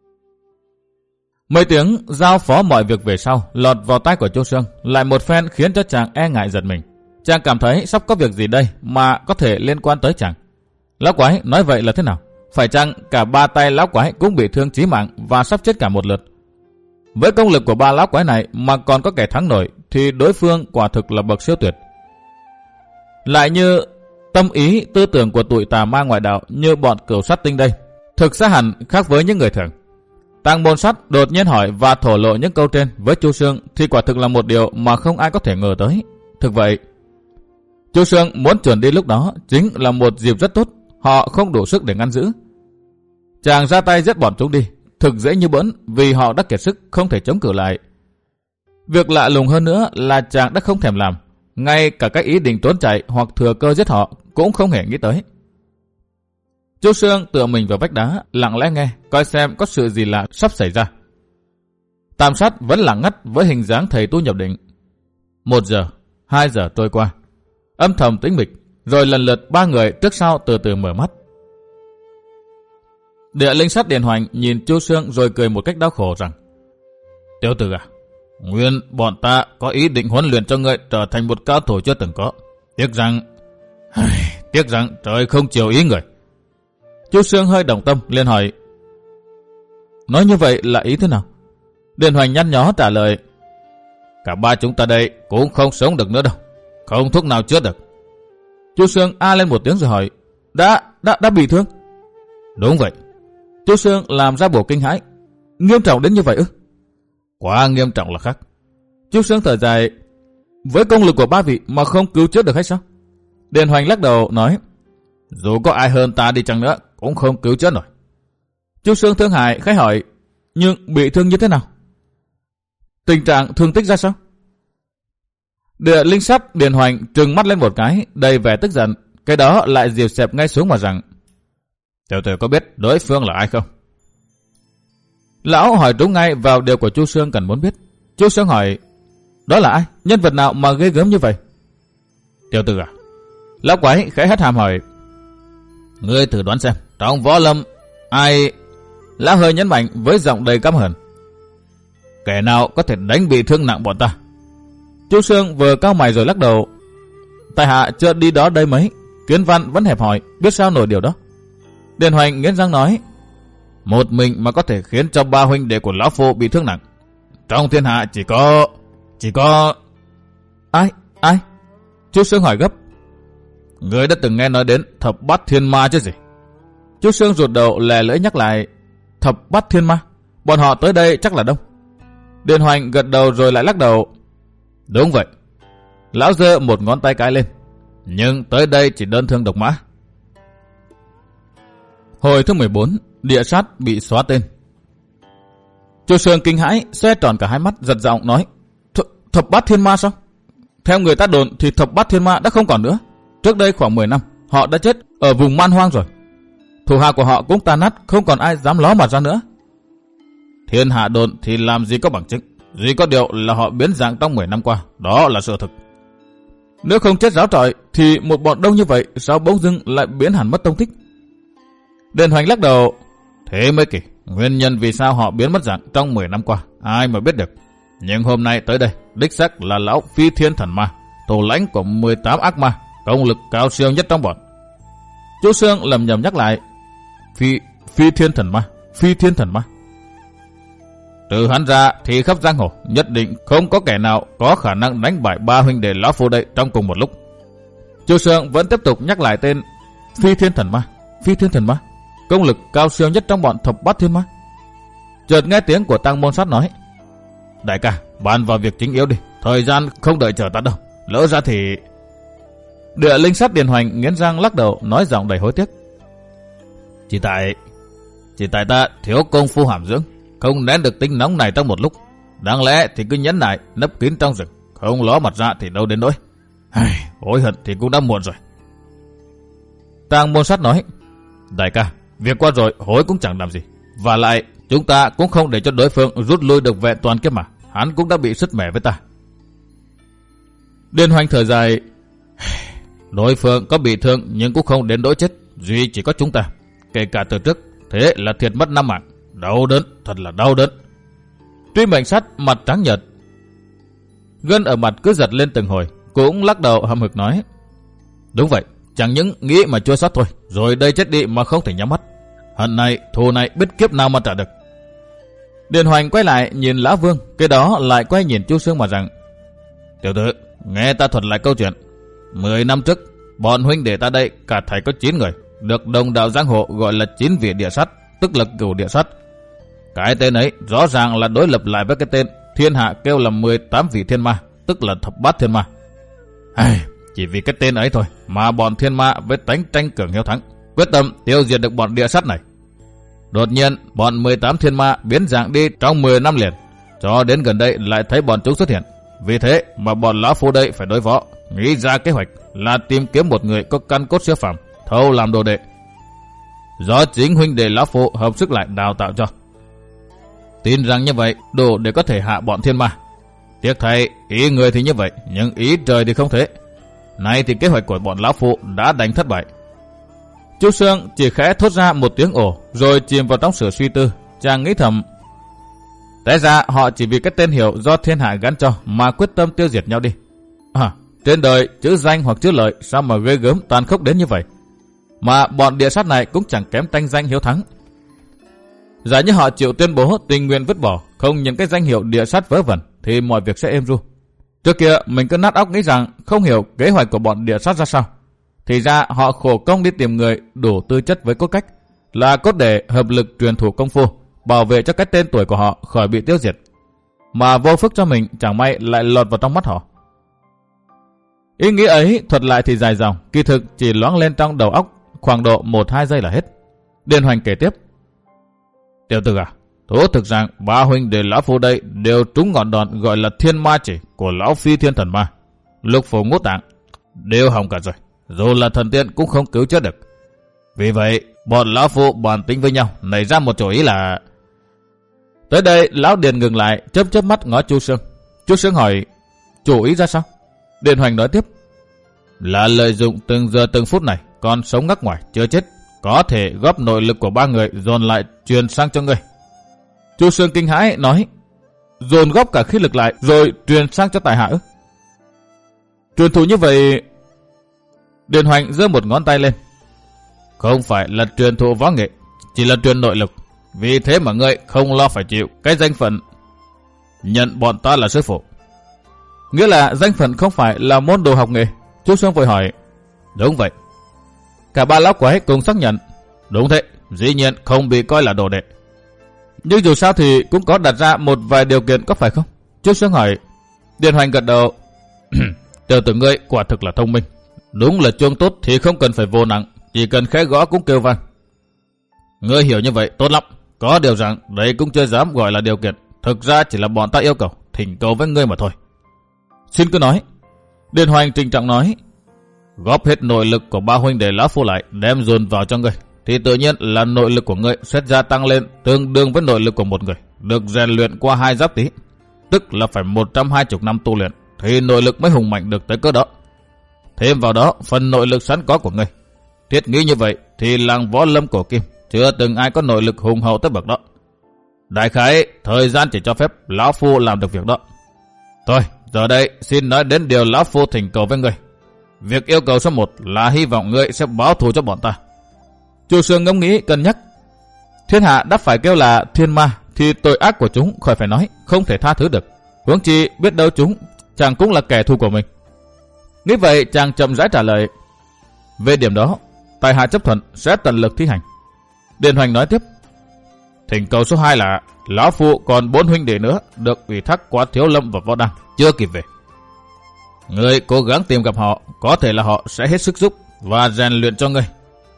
Mấy tiếng giao phó mọi việc về sau lọt vào tai của Chu Xương, lại một phen khiến cho chàng e ngại giật mình. Chàng cảm thấy sắp có việc gì đây mà có thể liên quan tới chàng. Lão quái nói vậy là thế nào? Phải chăng cả ba tay lão quái cũng bị thương chí mạng và sắp chết cả một lượt? Với công lực của ba lão quái này mà còn có kẻ thắng nổi thì đối phương quả thực là bậc siêu tuyệt. Lại như tâm ý tư tưởng của tụi tà ma ngoại đạo như bọn cửu sát tinh đây, thực ra hẳn khác với những người thường. Tăng Môn Sát đột nhiên hỏi và thổ lộ những câu trên với Chu Xương thì quả thực là một điều mà không ai có thể ngờ tới. Thực vậy, Chu Xương muốn chuẩn đi lúc đó chính là một dịp rất tốt, họ không đủ sức để ngăn giữ. Chàng ra tay giết bọn chúng đi, thực dễ như bỡn vì họ đã kiệt sức không thể chống cự lại. Việc lạ lùng hơn nữa là chàng đã không thèm làm, ngay cả cái ý định trốn chạy hoặc thừa cơ giết họ cũng không hề nghĩ tới. Chu Xương tựa mình vào vách đá, lặng lẽ nghe, coi xem có sự gì lạ sắp xảy ra. Tam Sát vẫn lặng ngắt với hình dáng thầy tu nhập định. Một giờ, hai giờ trôi qua, âm thầm tĩnh mịch, rồi lần lượt ba người trước sau từ từ mở mắt. Địa linh sát Điền Hoành nhìn Chu Xương rồi cười một cách đau khổ rằng: Tiểu tử à, nguyên bọn ta có ý định huấn luyện cho ngươi trở thành một cao thủ chưa từng có. Tiếc rằng, tiếc rằng trời không chiều ý người. Chu Xương hơi động tâm liền hỏi: Nói như vậy là ý thế nào? Điền Hoành nhăn nhó trả lời: Cả ba chúng ta đây cũng không sống được nữa đâu, không thuốc nào chữa được. Chu Xương a lên một tiếng rồi hỏi: Đã, đã, đã bị thương? Đúng vậy. Chu Xương làm ra bộ kinh hãi: Nghiêm trọng đến như vậy ư? Quá nghiêm trọng là khác. Chu Xương thở dài: Với công lực của ba vị mà không cứu chữa được hay sao? Điền Hoành lắc đầu nói: Dù có ai hơn ta đi chăng nữa cũng không cứu chữa nổi. Chu Xương thương hại khẽ hỏi: Nhưng bị thương như thế nào? Tình trạng thương tích ra sao? Địa linh sát Điền Hoành trừng mắt lên một cái, đầy vẻ tức giận, cái đó lại dìu xẹp ngay xuống mà rằng: Tiểu tử có biết đối phương là ai không? Lão hỏi trúng ngay vào điều của Chu Xương cần muốn biết. Chu Xương hỏi: Đó là ai? Nhân vật nào mà ghê gớm như vậy? Tiểu tử à? Lão quái khẽ hất hàm hỏi: Ngươi thử đoán xem, trong võ lâm ai? Lão hơi nhấn mạnh với giọng đầy căm hờn: Kẻ nào có thể đánh bị thương nặng bọn ta? Chu Xương vừa cau mày rồi lắc đầu: Tại hạ chưa đi đó đây mấy. Kiến Văn vẫn hẹp hỏi, biết sao nổi điều đó. Điền Hoành nghiến răng nói: Một mình mà có thể khiến cho ba huynh đệ của lão phu bị thương nặng, trong thiên hạ chỉ có chỉ có ai ai? Chu Xương hỏi gấp: Ngươi đã từng nghe nói đến thập bát thiên ma chứ gì? Chu Xương rụt đầu lè lưỡi nhắc lại: Thập bát thiên ma? Bọn họ tới đây chắc là đông. Điền Hoành gật đầu rồi lại lắc đầu: Đúng vậy. Lão giơ một ngón tay cái lên: Nhưng tới đây chỉ đơn thương độc mã. Hồi thứ mười bốn, địa sát bị xóa tên. Chu Xương kinh hãi, xoe tròn cả hai mắt, giật giọng nói: Th Thập bát thiên ma sao? Theo người ta đồn thì thập bát thiên ma đã không còn nữa. Trước đây khoảng mười năm, họ đã chết ở vùng man hoang rồi. Thủ hạ của họ cũng tan nát, không còn ai dám ló mặt ra nữa. Thiên hạ đồn thì làm gì có bằng chứng, duy có điều là họ biến dạng trong mười năm qua, đó là sự thực. Nếu không chết ráo trọi thì một bọn đông như vậy sao bỗng dưng lại biến hẳn mất tông tích? Điền Hoành lắc đầu: Thế mới kỳ, nguyên nhân vì sao họ biến mất dạng trong mười năm qua, ai mà biết được. Nhưng hôm nay tới đây, đích xác là lão Phi Thiên Thần Ma, thủ lãnh của mười tám ác ma, công lực cao siêu nhất trong bọn. Chu Xương lầm nhầm nhắc lại: Phi, Phi Thiên Thần Ma, Phi Thiên Thần Ma. Từ hắn ra thì khắp giang hồ nhất định không có kẻ nào có khả năng đánh bại ba huynh đệ lão phu đây trong cùng một lúc. Chu Xương vẫn tiếp tục nhắc lại tên Phi Thiên Thần Ma, Phi Thiên Thần Ma, công lực cao siêu nhất trong bọn thập bát thiên ma. Chợt nghe tiếng của Tăng Môn Sát nói: Đại ca, bàn vào việc chính yếu đi, thời gian không đợi chờ ta đâu, lỡ ra thì... Địa linh sát Điền Hoành nghiến răng lắc đầu, nói giọng đầy hối tiếc: Chỉ tại Chỉ tại ta thiếu công phu hàm dưỡng, không nén được tính nóng này trong một lúc. Đáng lẽ thì cứ nhẫn nại nấp kín trong rừng, không ló mặt ra thì đâu đến nỗi. Hối hận thì cũng đã muộn rồi. Tăng Môn Sát nói: Đại ca, việc qua rồi hối cũng chẳng làm gì, và lại chúng ta cũng không để cho đối phương rút lui được vẹn toàn kia mà, hắn cũng đã bị sứt mẻ với ta. Điền Hoành thở dài: Đối phương có bị thương nhưng cũng không đến nỗi chết, duy chỉ có chúng ta, kể cả từ trước, thế là thiệt mất năm mạng. Đau đớn, thật là đau đớn. Truy mệnh sắt mặt trắng nhợt, gân ở mặt cứ giật lên từng hồi, cũng lắc đầu hậm hực nói: Đúng vậy, chẳng những nghĩ mà chua xót thôi, rồi đây chết đi mà không thể nhắm mắt. Hận này, thù này biết kiếp nào mà trả được. Điền Hoành quay lại nhìn Lão Vương, cái đó lại quay nhìn Chu Xương mà rằng: Tiểu tử, nghe ta thuật lại câu chuyện. Mười năm trước, bọn huynh đệ ta đây cả thảy có chín người, được đồng đạo giang hồ gọi là chín vị địa sát, tức là cửu địa sát. Cái tên ấy rõ ràng là đối lập lại với cái tên thiên hạ kêu là mười tám vị thiên ma, tức là thập bát thiên ma. Ai, chỉ vì cái tên ấy thôi mà bọn thiên ma với tánh tranh cường hiếu thắng, quyết tâm tiêu diệt được bọn địa sát này. Đột nhiên bọn mười tám thiên ma biến dạng đi trong mười năm liền, cho đến gần đây lại thấy bọn chúng xuất hiện. Vì thế mà bọn lão phu đây phải đối phó, nghĩ ra kế hoạch là tìm kiếm một người có căn cốt siêu phàm, thâu làm đồ đệ, do chính huynh đệ lão phu hợp sức lại đào tạo cho. Tin rằng như vậy đủ để có thể hạ bọn thiên ma. Tiếc thay, ý người thì như vậy, nhưng ý trời thì không thế. Nay thì kế hoạch của bọn lão phu đã đánh thất bại. Chu Xương chỉ khẽ thốt ra một tiếng ồ, rồi chìm vào trong sự suy tư. Chàng nghĩ thầm: Té ra họ chỉ vì cái tên hiệu do thiên hạ gắn cho mà quyết tâm tiêu diệt nhau đi. À, trên đời chữ danh hoặc chữ lợi sao mà ghê gớm tàn khốc đến như vậy. Mà bọn địa sát này cũng chẳng kém tanh danh hiếu thắng. Giả như họ chịu tuyên bố tình nguyện vứt bỏ, không những cái danh hiệu địa sát vớ vẩn, thì mọi việc sẽ êm ru. Trước kia mình cứ nát óc nghĩ rằng không hiểu kế hoạch của bọn địa sát ra sao. Thì ra họ khổ công đi tìm người đủ tư chất với cốt cách, là cốt để hợp lực truyền thủ công phu, bảo vệ cho cái tên tuổi của họ khỏi bị tiêu diệt. Mà vô phước cho mình chẳng may lại lọt vào trong mắt họ. Ý nghĩ ấy thuật lại thì dài dòng, kỳ thực chỉ loáng lên trong đầu óc khoảng độ một hai giây là hết. Điền Hoành kể tiếp: Tiểu tử à, thú thực rằng ba huynh đệ lão phu đây đều trúng ngọn đòn gọi là thiên ma chỉ của lão phi thiên thần ma, lục phủ ngũ tạng đều hỏng cả rồi, dù là thần tiên cũng không cứu chữa được. Vì vậy bọn lão phu bàn tính với nhau, nảy ra một chủ ý là... Tới đây lão Điền ngừng lại, chớp chớp mắt ngó Chu Xương. Chu Xương hỏi: Chủ ý ra sao? Điền Hoành nói tiếp: Là lợi dụng từng giờ từng phút này còn sống ngắc ngoài chưa chết, có thể góp nội lực của ba người dồn lại truyền sang cho ngươi. Chu Xương kinh hãi nói: Dồn góp cả khí lực lại rồi truyền sang cho tài hạ ư? Truyền thụ như vậy... Điền Hoành giơ một ngón tay lên: Không phải là truyền thụ võ nghệ, chỉ là truyền nội lực. Vì thế mà ngươi không lo phải chịu cái danh phận nhận bọn ta là sư phụ. Nghĩa là danh phận không phải là môn đồ học nghề? Chu Xương vội hỏi: Đúng vậy. Cả ba lão quái cùng xác nhận: Đúng thế, dĩ nhiên không bị coi là đồ đệ. Nhưng dù sao thì cũng có đặt ra một vài điều kiện có phải không? Chu Xương hỏi. Điền Hoành gật đầu: Tiểu tử ngươi quả thực là thông minh. Đúng là chuông tốt thì không cần phải vô nặng, chỉ cần khẽ gõ cũng kêu vang. Ngươi hiểu như vậy tốt lắm. Có điều rằng đấy cũng chưa dám gọi là điều kiện, thực ra chỉ là bọn ta yêu cầu, thỉnh cầu với ngươi mà thôi. Xin cứ nói. Điền Hoành trịnh trọng nói: Góp hết nội lực của ba huynh đệ lão phu lại, đem dồn vào cho ngươi, thì tự nhiên là nội lực của ngươi sẽ gia tăng lên tương đương với nội lực của một người được rèn luyện qua hai giáp tý, tức là phải một trăm hai mươi năm tu luyện thì nội lực mới hùng mạnh được tới cỡ đó. Thêm vào đó phần nội lực sẵn có của ngươi, thiết nghĩ như vậy thì làng võ lâm cổ kim chưa từng ai có nội lực hùng hậu tới bậc đó. Đại khái thời gian chỉ cho phép lão phu làm được việc đó. Thôi, giờ đây xin nói đến điều lão phu thỉnh cầu với ngươi. Việc yêu cầu số một là hy vọng ngươi sẽ báo thù cho bọn ta. Chu Xương ngẫm nghĩ cân nhắc. Thiên hạ đắp phải kêu là thiên ma thì tội ác của chúng khỏi phải nói, không thể tha thứ được. Huống chi biết đâu chúng chàng cũng là kẻ thù của mình. Nghĩ vậy chàng chậm rãi trả lời: Về điểm đó, tại hạ chấp thuận sẽ tận lực thi hành. Điền Hoành nói tiếp: Thỉnh cầu số hai là lão phu còn bốn huynh đệ nữa được ủy thác qua Thiếu Lâm và Võ Đăng chưa kịp về. Ngươi cố gắng tìm gặp họ, có thể là họ sẽ hết sức giúp và rèn luyện cho ngươi.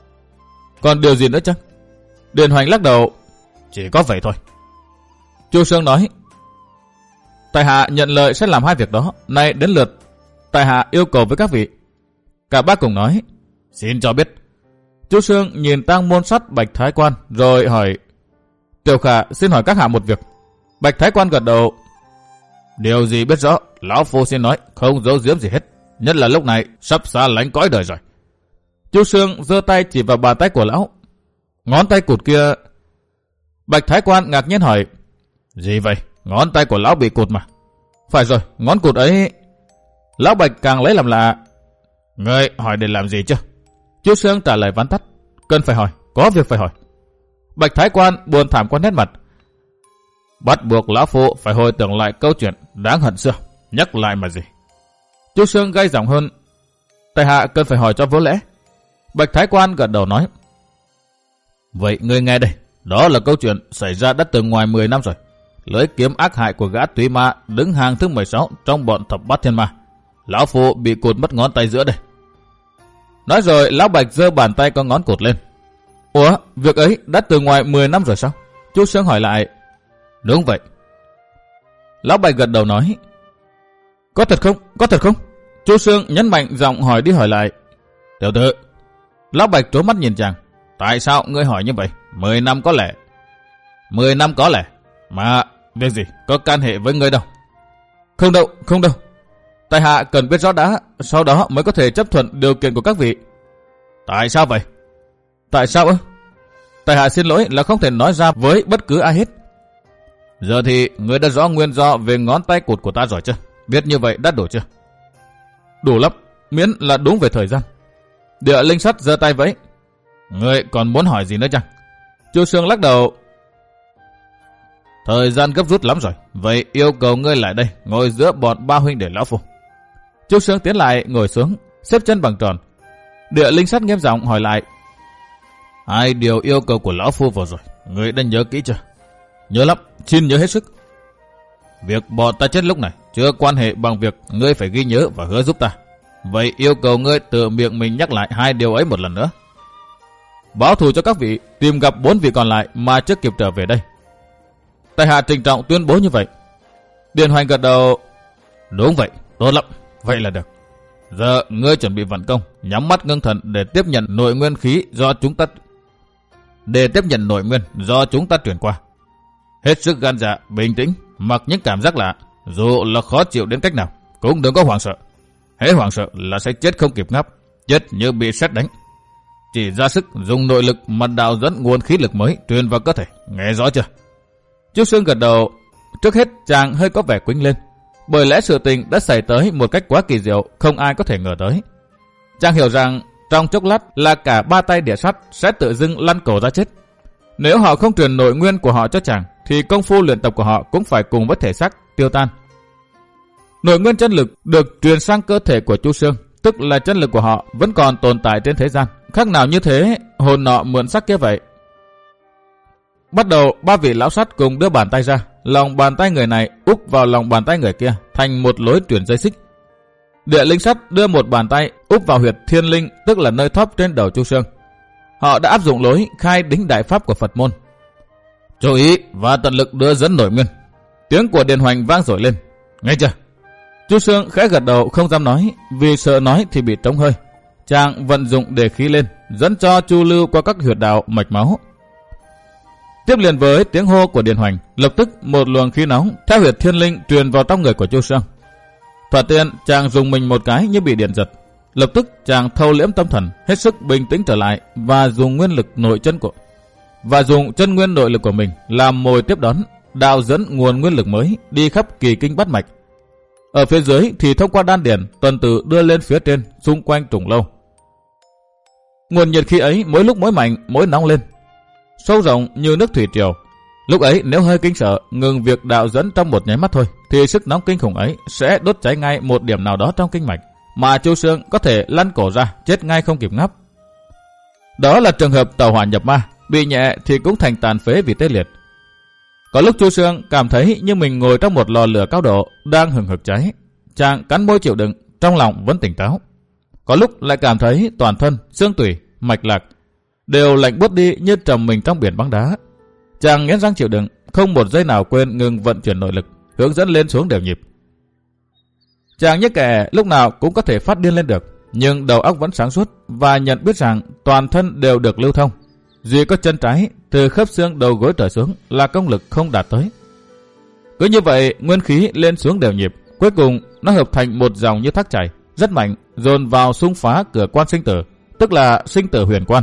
Còn điều gì nữa chắc? Điền Hoành lắc đầu: Chỉ có vậy thôi. Chu Xương nói: Tại hạ nhận lời sẽ làm hai việc đó. Nay đến lượt tại hạ yêu cầu với các vị. Cả ba cùng nói: Xin cho biết. Chu Xương nhìn Tang Môn Sắt Bạch Thái Quan rồi hỏi: Tiểu Khả xin hỏi các hạ một việc. Bạch Thái Quan gật đầu: Điều gì biết rõ, lão phu xin nói, không giấu giếm gì hết. Nhất là lúc này sắp xa lánh cõi đời rồi. Chu Xương giơ tay chỉ vào bàn tay của lão. Ngón tay cụt kia. Bạch Thái Quan ngạc nhiên hỏi. Gì vậy? Ngón tay của lão bị cụt mà. Phải rồi, ngón cụt ấy. Lão Bạch càng lấy làm lạ. Ngươi hỏi để làm gì chứ? Chu Xương trả lời vắn tắt. Cần phải hỏi, có việc phải hỏi. Bạch Thái Quan buồn thảm qua nét mặt. Bắt buộc lão phụ phải hồi tưởng lại câu chuyện đáng hận xưa. Nhắc lại mà gì? Chu Xương gay giọng hơn. Tại hạ cần phải hỏi cho vỡ lẽ. Bạch Thái Quan gật đầu nói. Vậy ngươi nghe đây. Đó là câu chuyện xảy ra đã từ ngoài mười năm rồi. Lưỡi kiếm ác hại của gã túy ma đứng hàng thứ mười sáu trong bọn thập bát thiên ma. Lão phụ bị cụt mất ngón tay giữa đây. Nói rồi lão Bạch giơ bàn tay có ngón cụt lên. Ủa, việc ấy đã từ ngoài mười năm rồi sao? Chu Xương hỏi lại. Đúng vậy. Lão Bạch gật đầu nói. Có thật không? Có thật không? Chu Xương nhấn mạnh giọng hỏi đi hỏi lại. Tiểu tử. Lão Bạch trố mắt nhìn chàng. Tại sao ngươi hỏi như vậy? Mười năm có lẽ. Mười năm có lẽ. Mà việc gì có can hệ với ngươi đâu. Không đâu, không đâu. Tại hạ cần biết rõ đã, sau đó mới có thể chấp thuận điều kiện của các vị. Tại sao vậy? Tại sao ư? Tại hạ xin lỗi là không thể nói ra với bất cứ ai hết. Giờ thì ngươi đã rõ nguyên do về ngón tay cụt của ta rồi chưa? Biết như vậy đã đủ chưa? Đủ lắm, miễn là đúng về thời gian. Địa Linh Sắt giơ tay vẫy. Ngươi còn muốn hỏi gì nữa chăng? Chu Xương lắc đầu. Thời gian gấp rút lắm rồi. Vậy yêu cầu ngươi lại đây, ngồi giữa bọn ba huynh để lão phu. Chu Xương tiến lại ngồi xuống, xếp chân bằng tròn. Địa Linh Sắt nghiêm giọng hỏi lại. Hai điều yêu cầu của lão phu vừa rồi, ngươi đã nhớ kỹ chưa? Nhớ lắm, xin nhớ hết sức. Việc bọn ta chết lúc này chưa quan hệ bằng việc ngươi phải ghi nhớ và hứa giúp ta. Vậy yêu cầu ngươi tự miệng mình nhắc lại hai điều ấy một lần nữa. Báo thù cho các vị, tìm gặp bốn vị còn lại mà chưa kịp trở về đây. Tại hạ trịnh trọng tuyên bố như vậy. Điền Hoành gật đầu. Đúng vậy, tốt lắm, vậy là được. Giờ ngươi chuẩn bị vận công, nhắm mắt ngưng thần để tiếp nhận nội nguyên khí do chúng ta để tiếp nhận nội nguyên do chúng ta truyền qua. Hết sức gan dạ, bình tĩnh, mặc những cảm giác lạ, dù là khó chịu đến cách nào, cũng đừng có hoảng sợ. Hễ hoảng sợ là sẽ chết không kịp ngáp, chết như bị sét đánh. Chỉ ra sức dùng nội lực mà đạo dẫn nguồn khí lực mới truyền vào cơ thể, nghe rõ chưa? Chu Xương gật đầu. Trước hết chàng hơi có vẻ quĩnh lên, bởi lẽ sự tình đã xảy tới một cách quá kỳ diệu, không ai có thể ngờ tới. Chàng hiểu rằng trong chốc lát là cả ba tay địa sắt sẽ tự dưng lăn cổ ra chết. Nếu họ không truyền nội nguyên của họ cho chàng, thì công phu luyện tập của họ cũng phải cùng với thể xác tiêu tan. Nội nguyên chân lực được truyền sang cơ thể của Chu Xương, tức là chân lực của họ vẫn còn tồn tại trên thế gian, khác nào như thế hồn nọ mượn xác kia vậy. Bắt đầu ba vị lão sắt cùng đưa bàn tay ra, lòng bàn tay người này úp vào lòng bàn tay người kia thành một lối truyền dây xích. Địa Linh Sắt đưa một bàn tay úp vào huyệt thiên linh, tức là nơi thóp trên đầu Chu Xương. Họ đã áp dụng lối khai đính đại pháp của Phật môn. Chú ý và tận lực đưa dẫn nội nguyên. Tiếng của Điền Hoành vang dội lên. Nghe chưa? Chu Xương khẽ gật đầu không dám nói, vì sợ nói thì bị trống hơi. Chàng vận dụng đề khí lên, dẫn cho chu lưu qua các huyệt đạo mạch máu. Tiếp liền với tiếng hô của Điền Hoành, lập tức một luồng khí nóng theo huyệt thiên linh truyền vào trong người của Chu Xương. Thoạt tiên chàng dùng mình một cái như bị điện giật. Lập tức chàng thâu liễm tâm thần, hết sức bình tĩnh trở lại và dùng nguyên lực nội chân của và dùng chân nguyên nội lực của mình làm mồi tiếp đón, đạo dẫn nguồn nguyên lực mới đi khắp kỳ kinh bát mạch. Ở phía dưới thì thông qua đan điền tuần tự đưa lên phía trên, xung quanh trùng lâu. Nguồn nhiệt khí ấy mỗi lúc mỗi mạnh, mỗi nóng lên, sâu rộng như nước thủy triều. Lúc ấy nếu hơi kinh sợ, ngừng việc đạo dẫn trong một nháy mắt thôi, thì sức nóng kinh khủng ấy sẽ đốt cháy ngay một điểm nào đó trong kinh mạch, mà Chu Xương có thể lăn cổ ra, chết ngay không kịp ngáp. Đó là trường hợp tàu hỏa nhập ma, bị nhẹ thì cũng thành tàn phế vì tê liệt. Có lúc Chu Xương cảm thấy như mình ngồi trong một lò lửa cao độ đang hừng hực cháy, chàng cắn môi chịu đựng, trong lòng vẫn tỉnh táo. Có lúc lại cảm thấy toàn thân, xương tủy, mạch lạc đều lạnh buốt đi như trầm mình trong biển băng đá. Chàng nghiến răng chịu đựng, không một giây nào quên ngừng vận chuyển nội lực, hướng dẫn lên xuống đều nhịp. Chàng như kẻ lúc nào cũng có thể phát điên lên được, nhưng đầu óc vẫn sáng suốt và nhận biết rằng toàn thân đều được lưu thông. Duy có chân trái từ khớp xương đầu gối trở xuống là công lực không đạt tới. Cứ như vậy nguyên khí lên xuống đều nhịp, cuối cùng nó hợp thành một dòng như thác chảy rất mạnh, dồn vào xung phá cửa quan sinh tử, tức là sinh tử huyền quan.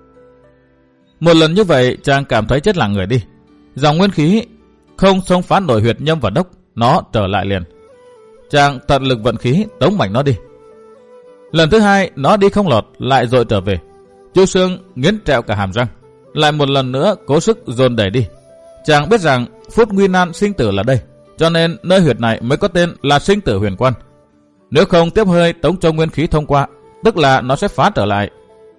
Một lần như vậy chàng cảm thấy chết lặng người đi. Dòng nguyên khí không xông phá nổi huyệt nhâm và đốc, nó trở lại liền. Chàng tận lực vận khí tống mạnh nó đi. Lần thứ hai nó đi không lọt, lại dội trở về. Chu Xương nghiến trẹo cả hàm răng, lại một lần nữa cố sức dồn đẩy đi. Chàng biết rằng phút nguy nan sinh tử là đây, cho nên nơi huyệt này mới có tên là sinh tử huyền quan. Nếu không tiếp hơi tống cho nguyên khí thông qua, tức là nó sẽ phá trở lại.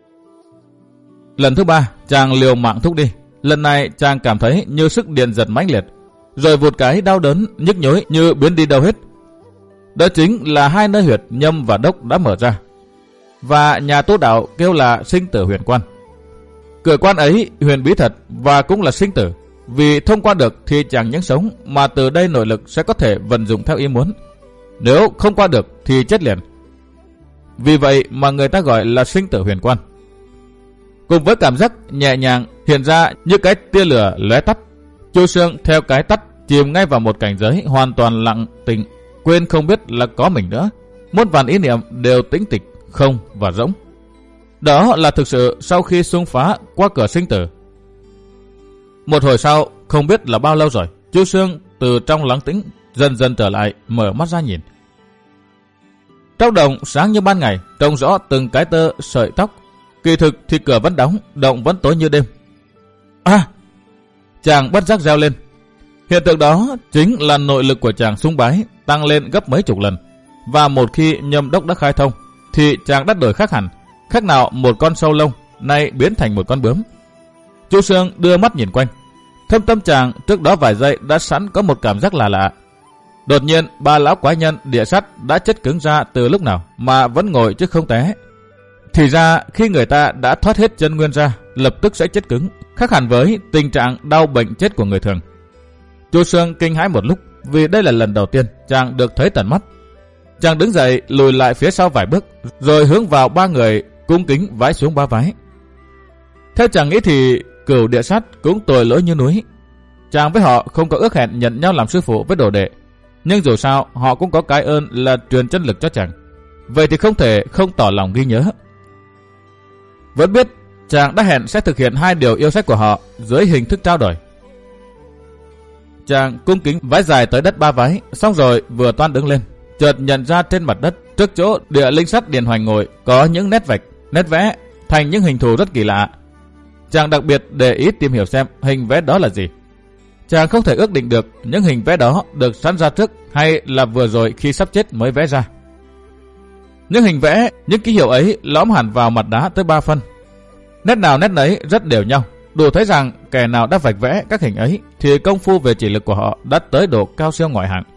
Lần thứ ba chàng liều mạng thúc đi. Lần này chàng cảm thấy như sức điện giật mãnh liệt, rồi vụt cái đau đớn nhức nhối như biến đi đâu hết. Đó chính là hai nơi huyệt nhâm và đốc đã mở ra, và nhà tu đạo kêu là sinh tử huyền quan. Cửa quan ấy huyền bí thật và cũng là sinh tử, vì thông qua được thì chẳng những sống mà từ đây nội lực sẽ có thể vận dụng theo ý muốn. Nếu không qua được thì chết liền. Vì vậy mà người ta gọi là sinh tử huyền quan. Cùng với cảm giác nhẹ nhàng hiện ra như cái tia lửa lóe tắt, Chu Xương theo cái tắt chìm ngay vào một cảnh giới hoàn toàn lặng tĩnh, quên không biết là có mình nữa. Muôn vàn ý niệm đều tĩnh tịch, không và rỗng. Đó là thực sự sau khi xung phá qua cửa sinh tử. Một hồi sau, không biết là bao lâu rồi, Chu Xương từ trong lắng tĩnh dần dần trở lại, mở mắt ra nhìn. Trong đồng sáng như ban ngày, trông rõ từng cái tơ sợi tóc. Kỳ thực thì cửa vẫn đóng, động vẫn tối như đêm. À! Chàng bất giác reo lên. Hiện tượng đó chính là nội lực của chàng sung bái tăng lên gấp mấy chục lần. Và một khi nhâm đốc đã khai thông, thì chàng đã đổi khác hẳn. Khác nào một con sâu lông, nay biến thành một con bướm. Chu Xương đưa mắt nhìn quanh. Thâm tâm chàng trước đó vài giây đã sẵn có một cảm giác lạ lạ. Đột nhiên ba lão quái nhân địa sắt đã chết cứng ra từ lúc nào mà vẫn ngồi chứ không té. Thì ra khi người ta đã thoát hết chân nguyên ra, lập tức sẽ chết cứng, khác hẳn với tình trạng đau bệnh chết của người thường. Chu Xương kinh hãi một lúc, vì đây là lần đầu tiên chàng được thấy tận mắt. Chàng đứng dậy lùi lại phía sau vài bước, rồi hướng vào ba người cung kính vái xuống ba vái. Theo chàng nghĩ thì Cửu địa sát cũng tội lỗi như núi. Chàng với họ không có ước hẹn nhận nhau làm sư phụ với đồ đệ, nhưng dù sao họ cũng có cái ơn là truyền chân lực cho chàng. Vậy thì không thể không tỏ lòng ghi nhớ. Vẫn biết chàng đã hẹn sẽ thực hiện hai điều yêu sách của họ dưới hình thức trao đổi. Chàng cung kính vái dài tới đất ba vái, xong rồi vừa toan đứng lên, chợt nhận ra trên mặt đất trước chỗ địa linh sắt Điền Hoành ngồi có những nét vạch, nét vẽ thành những hình thù rất kỳ lạ. Chàng đặc biệt để ý tìm hiểu xem hình vẽ đó là gì. Chàng không thể ước định được những hình vẽ đó được sẵn ra trước hay là vừa rồi khi sắp chết mới vẽ ra. Những hình vẽ, những ký hiệu ấy lõm hẳn vào mặt đá tới ba phân. Nét nào nét nấy rất đều nhau, đủ thấy rằng kẻ nào đã vạch vẽ các hình ấy thì công phu về chỉ lực của họ đã tới độ cao siêu ngoại hạng.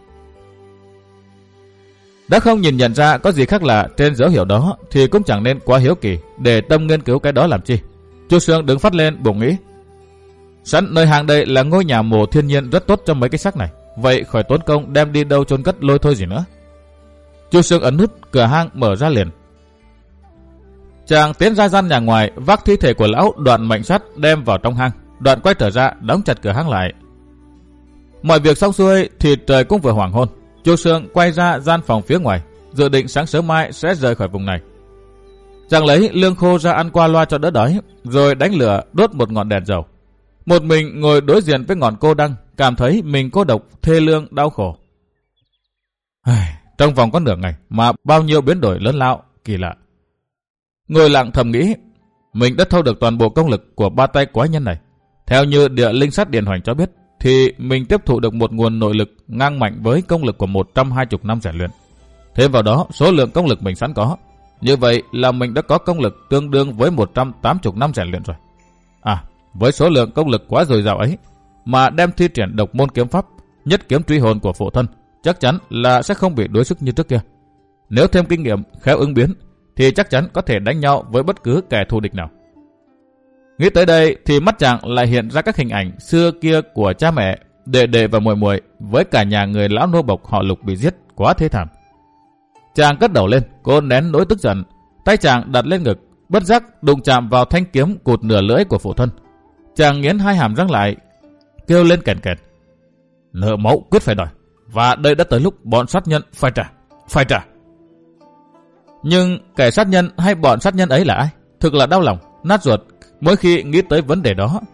Đã không nhìn nhận ra có gì khác lạ trên dấu hiệu đó thì cũng chẳng nên quá hiếu kỳ để tâm nghiên cứu cái đó làm chi. Chu Xương đứng phát lên bụng nghĩ, sẵn nơi hàng đây là ngôi nhà mồ thiên nhiên rất tốt cho mấy cái xác này, vậy khỏi tốn công đem đi đâu chôn cất lôi thôi gì nữa. Chu Xương ấn nút, cửa hang mở ra liền. Chàng tiến ra gian nhà ngoài, vác thi thể của lão Đoạn mệnh sắt đem vào trong hang. Đoạn quay trở ra đóng chặt cửa hang lại. Mọi việc xong xuôi thì trời cũng vừa hoàng hôn. Chu Xương quay ra gian phòng phía ngoài, dự định sáng sớm mai sẽ rời khỏi vùng này. Chàng lấy lương khô ra ăn qua loa cho đỡ đói, rồi đánh lửa đốt một ngọn đèn dầu. Một mình ngồi đối diện với ngọn cô đăng, cảm thấy mình cô độc, thê lương, đau khổ. Trong vòng có nửa ngày mà bao nhiêu biến đổi lớn lao, kỳ lạ. Ngồi lặng thầm nghĩ, mình đã thâu được toàn bộ công lực của ba tay quái nhân này. Theo như địa linh sắt Điền Hoành cho biết, thì mình tiếp thụ được một nguồn nội lực ngang mạnh với công lực của một trăm hai mươi năm rèn luyện. Thêm vào đó, số lượng công lực mình sẵn có. Như vậy là mình đã có công lực tương đương với một trăm tám mươi năm rèn luyện rồi. À, với số lượng công lực quá dồi dào ấy, mà đem thi triển độc môn kiếm pháp, nhất kiếm truy hồn của phụ thân, chắc chắn là sẽ không bị đuối sức như trước kia. Nếu thêm kinh nghiệm, khéo ứng biến, thì chắc chắn có thể đánh nhau với bất cứ kẻ thù địch nào. Nghĩ tới đây thì mắt chàng lại hiện ra các hình ảnh xưa kia của cha mẹ, đệ đệ và muội muội với cả nhà người lão nô bộc họ Lục bị giết quá thê thảm. Chàng cất đầu lên, cố nén nỗi tức giận, tay chàng đặt lên ngực, bất giác đụng chạm vào thanh kiếm cụt nửa lưỡi của phụ thân. Chàng nghiến hai hàm răng lại, kêu lên kèn kẹt. Nợ máu quyết phải đòi, và đây đã tới lúc bọn sát nhân phải trả, phải trả. Nhưng kẻ sát nhân hay bọn sát nhân ấy là ai? thực là đau lòng, nát ruột mỗi khi nghĩ tới vấn đề đó.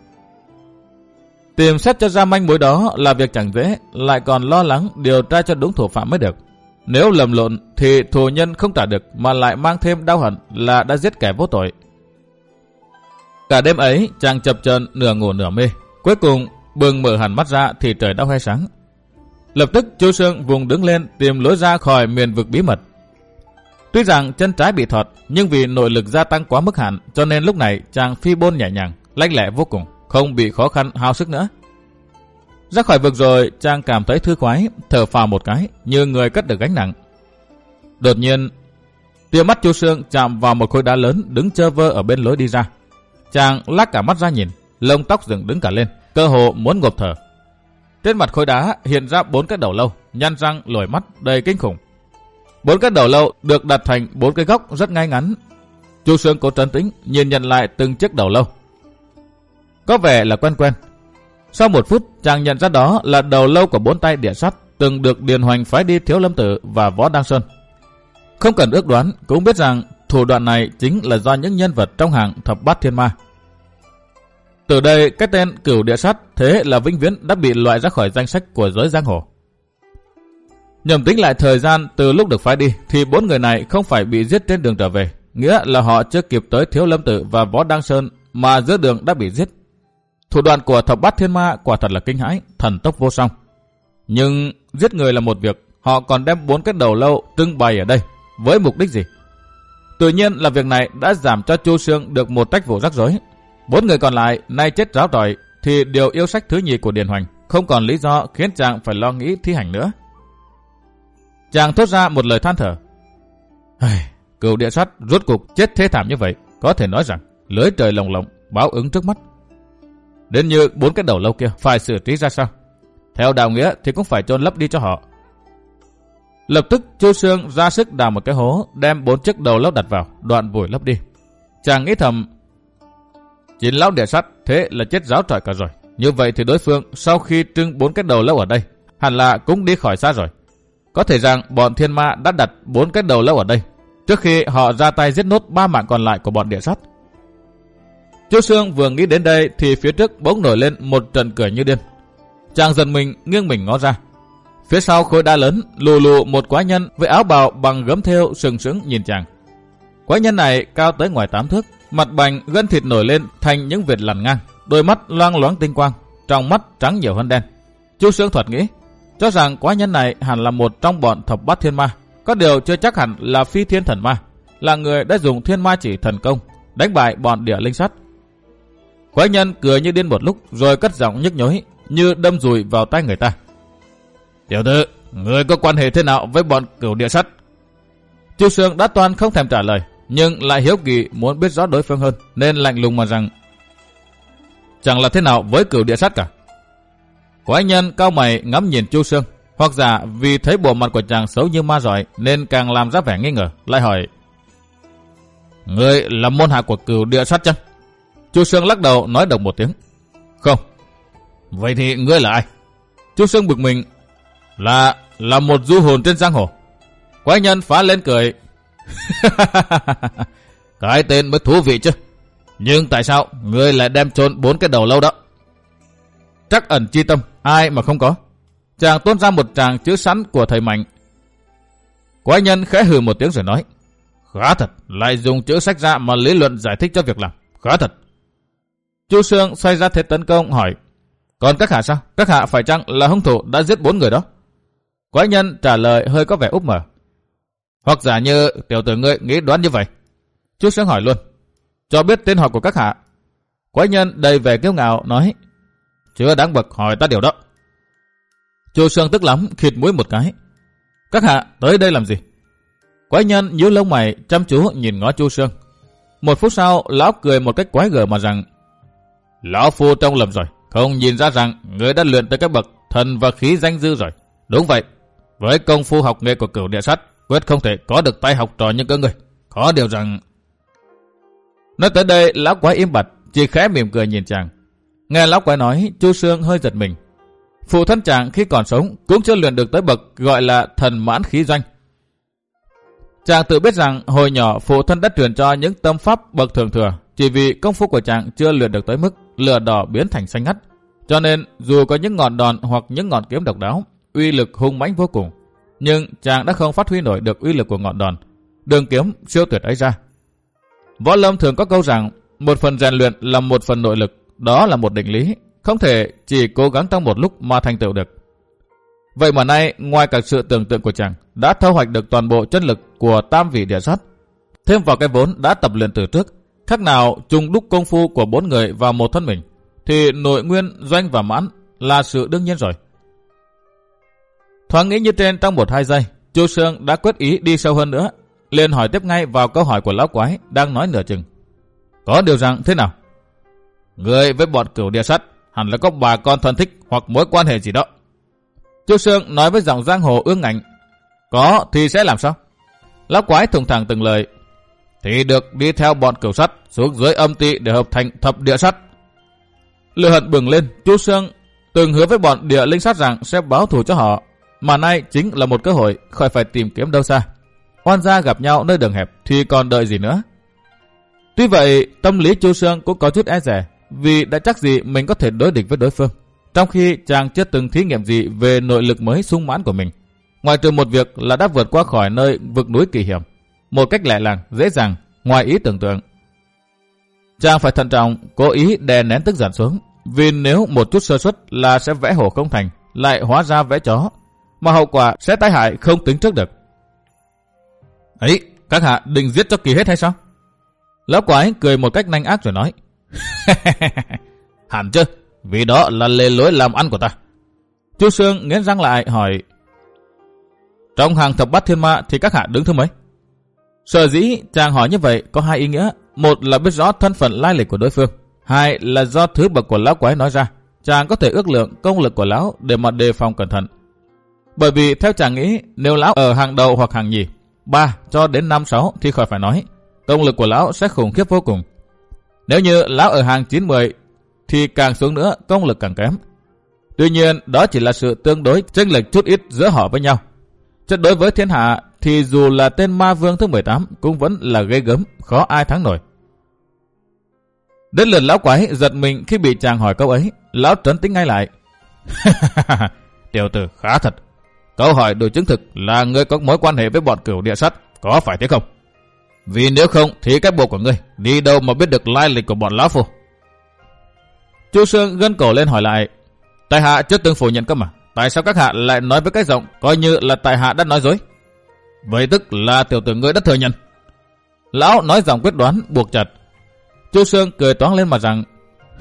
Tìm xét cho ra manh mối đó là việc chẳng dễ, lại còn lo lắng điều tra cho đúng thủ phạm mới được. Nếu lầm lộn thì thù nhân không trả được mà lại mang thêm đau hận là đã giết kẻ vô tội. Cả đêm ấy chàng chập chờn nửa ngủ nửa mê, cuối cùng bừng mở hẳn mắt ra thì trời đã hoe sáng. Lập tức Chu Xương vùng đứng lên tìm lối ra khỏi miền vực bí mật. Tuy rằng chân trái bị thọt, nhưng vì nội lực gia tăng quá mức hạn, cho nên lúc này chàng phi bôn nhẹ nhàng, lanh lẹ vô cùng, không bị khó khăn hao sức nữa. Ra khỏi vực rồi, chàng cảm thấy thư khoái, thở phào một cái, như người cất được gánh nặng. Đột nhiên, tia mắt Chu Xương chạm vào một khối đá lớn đứng chơ vơ ở bên lối đi ra. Chàng lắc cả mắt ra nhìn, lông tóc dựng đứng cả lên, cơ hồ muốn ngộp thở. Trên mặt khối đá hiện ra bốn cái đầu lâu, nhăn răng lồi mắt đầy kinh khủng. Bốn cái đầu lâu được đặt thành bốn cái góc rất ngay ngắn. Chu Xương cố trấn tĩnh nhìn nhận lại từng chiếc đầu lâu. Có vẻ là quen quen. Sau một phút, chàng nhận ra đó là đầu lâu của bốn tay địa sắt từng được Điền Hoành phái đi Thiếu Lâm Tự và Võ Đăng Sơn. Không cần ước đoán cũng biết rằng thủ đoạn này chính là do những nhân vật trong hàng thập bát thiên ma. Từ đây cái tên Cửu Địa Sát thế là vĩnh viễn đã bị loại ra khỏi danh sách của giới giang hồ. Nhầm tính lại thời gian từ lúc được phái đi thì bốn người này không phải bị giết trên đường trở về, nghĩa là họ chưa kịp tới Thiếu Lâm Tự và Võ Đăng Sơn mà giữa đường đã bị giết. Thủ đoạn của thập bát thiên ma quả thật là kinh hãi, thần tốc vô song. Nhưng giết người là một việc, họ còn đem bốn cái đầu lâu trưng bày ở đây với mục đích gì? Tự nhiên là việc này đã giảm cho Chu Xương được một trách vụ rắc rối. Bốn người còn lại nay chết ráo rọi thì điều yêu sách thứ nhì của Điền Hoành không còn lý do khiến chàng phải lo nghĩ thi hành nữa. Chàng thốt ra một lời than thở. Cửu Địa Sát rốt cục chết thế thảm như vậy, có thể nói rằng lưới trời lồng lộng, báo ứng trước mắt. Đến như bốn cái đầu lâu kia phải xử trí ra sao? Theo đạo nghĩa thì cũng phải chôn lấp đi cho họ. Lập tức Chu Xương ra sức đào một cái hố, đem bốn chiếc đầu lâu đặt vào, đoạn vùi lấp đi. Chàng nghĩ thầm, chín lão địa sắt thế là chết ráo trọi cả rồi. Như vậy thì đối phương sau khi trưng bốn cái đầu lâu ở đây, hẳn là cũng đi khỏi xa rồi. Có thể rằng bọn thiên ma đã đặt bốn cái đầu lâu ở đây trước khi họ ra tay giết nốt ba mạng còn lại của bọn địa sắt. Chu Xương vừa nghĩ đến đây thì phía trước bỗng nổi lên một trận cười như điên. Chàng giật mình nghiêng mình ngó ra. Phía sau khối đá lớn lù lù một quái nhân với áo bào bằng gấm thêu sừng sững nhìn chàng. Quái nhân này cao tới ngoài tám thước, mặt bành gân thịt nổi lên thành những vệt lằn ngang, đôi mắt loang loáng tinh quang, trong mắt trắng nhiều hơn đen. Chu Xương thoạt nghĩ cho rằng quái nhân này hẳn là một trong bọn thập bát thiên ma, có điều chưa chắc hẳn là phi thiên thần ma, là người đã dùng thiên ma chỉ thần công đánh bại bọn địa linh sắt. Quái nhân cười như điên một lúc rồi cất giọng nhức nhối như đâm dùi vào tai người ta. Tiểu tử, người có quan hệ thế nào với bọn Cửu Địa Sắt? Chu Xương đã toan không thèm trả lời, nhưng lại hiếu kỳ muốn biết rõ đối phương hơn, nên lạnh lùng mà rằng chẳng là thế nào với Cửu Địa Sắt cả. Quái nhân cao mày ngắm nhìn Chu Xương, hoặc giả vì thấy bộ mặt của chàng xấu như ma giỏi nên càng làm ra vẻ nghi ngờ, lại hỏi: Ngươi là môn hạ của Cửu Địa Sắt chăng? Chu Xương lắc đầu nói đồng một tiếng: Không. Vậy thì ngươi là ai? Chu Xương bực mình: Là là một du hồn trên giang hồ. Quái nhân phá lên cười: Cái tên mới thú vị chứ. Nhưng tại sao ngươi lại đem chôn bốn cái đầu lâu đó? Trắc ẩn chi tâm, ai mà không có. Chàng tuôn ra một tràng chữ sẵn của thầy Mạnh. Quái nhân khẽ hừ một tiếng rồi nói: Khá thật, lại dùng chữ sách ra mà lý luận giải thích cho việc làm. Khá thật. Chu Xương xoay ra thế tấn công hỏi: Còn các hạ sao? Các hạ phải chăng là hung thủ đã giết bốn người đó? Quái nhân trả lời hơi có vẻ úp mở: Hoặc giả như tiểu tử ngươi nghĩ đoán như vậy. Chu Xương hỏi luôn: Cho biết tên họ của các hạ. Quái nhân đầy vẻ kiêu ngạo nói: Chưa đáng bậc hỏi ta điều đó. Chu Xương tức lắm, khịt mũi một cái: Các hạ tới đây làm gì? Quái nhân nhíu lông mày chăm chú nhìn ngó Chu Xương. Một phút sau, lão cười một cách quái gở mà rằng: Lão phu trông lầm rồi, không nhìn ra rằng người đã luyện tới cái bậc thần và khí danh dư rồi. Đúng vậy, với công phu học nghệ của Cửu Địa Sắt, quyết không thể có được tay học trò như các người. Có điều rằng... Nói tới đây, lão quái im bặt, chỉ khẽ mỉm cười nhìn chàng. Nghe lão quái nói, Chu Xương hơi giật mình. Phụ thân chàng khi còn sống cũng chưa luyện được tới bậc gọi là thần mãn khí doanh. Chàng tự biết rằng hồi nhỏ phụ thân đã truyền cho những tâm pháp bậc thượng thừa, chỉ vì công phu của chàng chưa luyện được tới mức lửa đỏ biến thành xanh ngắt. Cho nên dù có những ngọn đòn hoặc những ngọn kiếm độc đáo, uy lực hung mãnh vô cùng, nhưng chàng đã không phát huy nổi được uy lực của ngọn đòn, đường kiếm siêu tuyệt ấy ra. Võ lâm thường có câu rằng một phần rèn luyện là một phần nội lực, đó là một định lý, không thể chỉ cố gắng trong một lúc mà thành tựu được. Vậy mà nay, ngoài cả sự tưởng tượng của chàng đã thu hoạch được toàn bộ chân lực của tam vị địa sát, thêm vào cái vốn đã tập luyện từ trước, khác nào trùng đúc công phu của bốn người vào một thân mình, thì nội nguyên, doanh và mãn là sự đương nhiên rồi. Thoáng nghĩ như trên trong một hai giây, Chu Sương đã quyết ý đi sâu hơn nữa, liền hỏi tiếp ngay vào câu hỏi của lão quái đang nói nửa chừng. Có điều rằng thế nào? Người với bọn cửu địa sát hẳn là có bà con thân thích hoặc mối quan hệ gì đó. Chu Sương nói với giọng giang hồ ương ngạnh. Có thì sẽ làm sao? Lão quái thùng thẳng từng lời. Thì được đi theo bọn cửu sắt xuống dưới âm ti để hợp thành thập địa sắt. Lửa hận bừng lên, Chu Sương từng hứa với bọn địa linh sát rằng sẽ báo thù cho họ, mà nay chính là một cơ hội, khỏi phải tìm kiếm đâu xa. Oan gia gặp nhau nơi đường hẹp thì còn đợi gì nữa. Tuy vậy, tâm lý Chu Sương cũng có chút e dè, vì đã chắc gì mình có thể đối địch với đối phương, trong khi chàng chưa từng thí nghiệm gì về nội lực mới sung mãn của mình, ngoài trừ một việc là đã vượt qua khỏi nơi vực núi kỳ hiểm một cách lẹ làng, dễ dàng, ngoài ý tưởng tượng. Chàng phải thận trọng, cố ý đè nén tức giận xuống, vì nếu một chút sơ suất là sẽ vẽ hổ không thành, lại hóa ra vẽ chó, mà hậu quả sẽ tai hại không tính trước được. Ấy, các hạ định giết cho kỳ hết hay sao? Lão quái cười một cách nanh ác rồi nói. Hẳn chứ, vì đó là lề lối làm ăn của ta. Chu Sương nghiến răng lại hỏi. Trong hàng thập bát thiên ma thì các hạ đứng thứ mấy? Sở dĩ chàng hỏi như vậy có hai ý nghĩa. Một là biết rõ thân phận lai lịch của đối phương. Hai là do thứ bậc của lão quái nói ra, chàng có thể ước lượng công lực của lão để mà đề phòng cẩn thận. Bởi vì theo chàng nghĩ, nếu lão ở hàng đầu hoặc hàng nhì, ba cho đến năm sáu thì khỏi phải nói, công lực của lão sẽ khủng khiếp vô cùng. Nếu như lão ở hàng chín mười thì càng xuống nữa công lực càng kém. Tuy nhiên đó chỉ là sự tương đối chênh lệch chút ít giữa họ với nhau. Chứ đối với thiên hạ thì dù là tên ma vương thứ mười tám cũng vẫn là ghê gớm, khó ai thắng nổi. Đến lượt lão quái giật mình khi bị chàng hỏi câu ấy, lão trấn tĩnh ngay lại. Tiểu tử khá thật. Câu hỏi đủ chứng thực là ngươi có mối quan hệ với bọn cửu địa sắt, có phải thế không? Vì nếu không thì cái bộ của ngươi đi đâu mà biết được lai lịch của bọn lão phu? Chu Sương gân cổ lên hỏi lại. Tại hạ chưa từng phủ nhận cơ mà, tại sao các hạ lại nói với cái giọng coi như là tại hạ đã nói dối? Vậy tức là tiểu tử ngươi đã thừa nhận. Lão nói giọng quyết đoán buộc chặt. Chu Sương cười toáng lên mà rằng.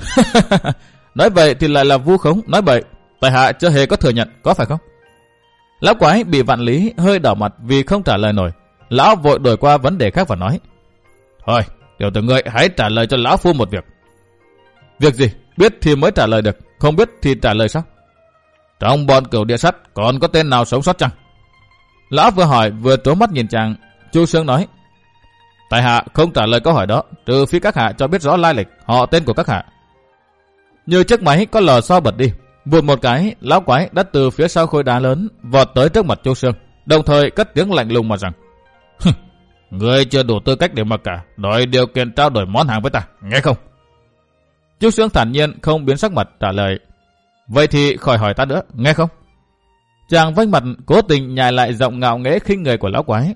Nói vậy thì lại là vu khống, nói bậy. Tại hạ chưa hề có thừa nhận, có phải không? Lão quái bị vạn lý hơi đỏ mặt vì không trả lời nổi. Lão vội đổi qua vấn đề khác và nói. Thôi, tiểu tử ngươi hãy trả lời cho lão phu một việc. Việc gì? Biết thì mới trả lời được, không biết thì trả lời sao? Trong bọn cửu địa sắt còn có tên nào sống sót chăng? Lão vừa hỏi vừa trố mắt nhìn chàng. Chu Sương nói. Tại hạ không trả lời câu hỏi đó, trừ phi các hạ cho biết rõ lai lịch, họ tên của các hạ. Như chiếc máy có lò xo bật đi, vụt một cái, lão quái đã từ phía sau khối đá lớn vọt tới trước mặt Chu Sương, đồng thời cất tiếng lạnh lùng mà rằng. Ngươi chưa đủ tư cách để mặc cả, đòi điều kiện trao đổi món hàng với ta, nghe không? Chu Sương thản nhiên không biến sắc mặt trả lời. Vậy thì khỏi hỏi ta nữa, nghe không? Chàng vênh mặt cố tình nhại lại giọng ngạo nghễ khinh người của lão quái.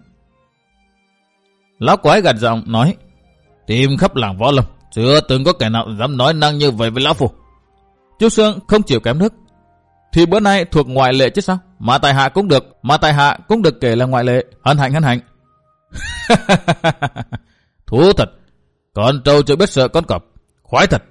Lão quái gật giọng nói. Tìm khắp làng võ lâm, chưa từng có kẻ nào dám nói năng như vậy với lão phu. Chu Sương không chịu kém nước. Thì bữa nay thuộc ngoại lệ chứ sao? Mà tại hạ cũng được, mà tại hạ cũng được kể là ngoại lệ. Hân hạnh hân hạnh. Thú thật, con trâu chưa biết sợ con cọp, khoái thật.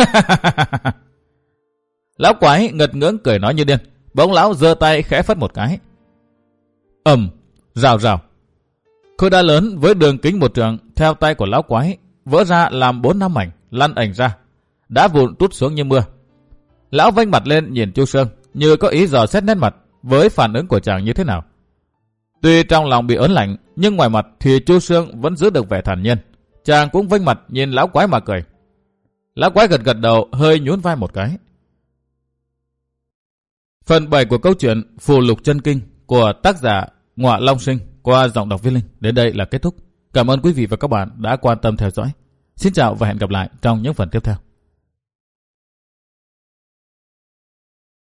Lão quái ngật ngưỡng cười nói như điên. Bỗng lão giơ tay khẽ phất một cái. Ầm, rào rào. Khối đá lớn với đường kính một trượng theo tay của lão quái vỡ ra làm bốn năm mảnh, lăn ảnh ra, đá vụn trút xuống như mưa. Lão vênh mặt lên nhìn Chu Sương, như có ý dò xét nét mặt với phản ứng của chàng như thế nào. Tuy trong lòng bị ớn lạnh, nhưng ngoài mặt thì Chu Sương vẫn giữ được vẻ thản nhiên. Chàng cũng vênh mặt nhìn lão quái mà cười. Lão quái gật gật đầu, hơi nhún vai một cái. Phần bảy của câu chuyện Phù Lục Chân Kinh của tác giả Ngọa Long Sinh qua giọng đọc Viết Linh đến đây là kết thúc. Cảm ơn quý vị và các bạn đã quan tâm theo dõi. Xin chào và hẹn gặp lại trong những phần tiếp theo.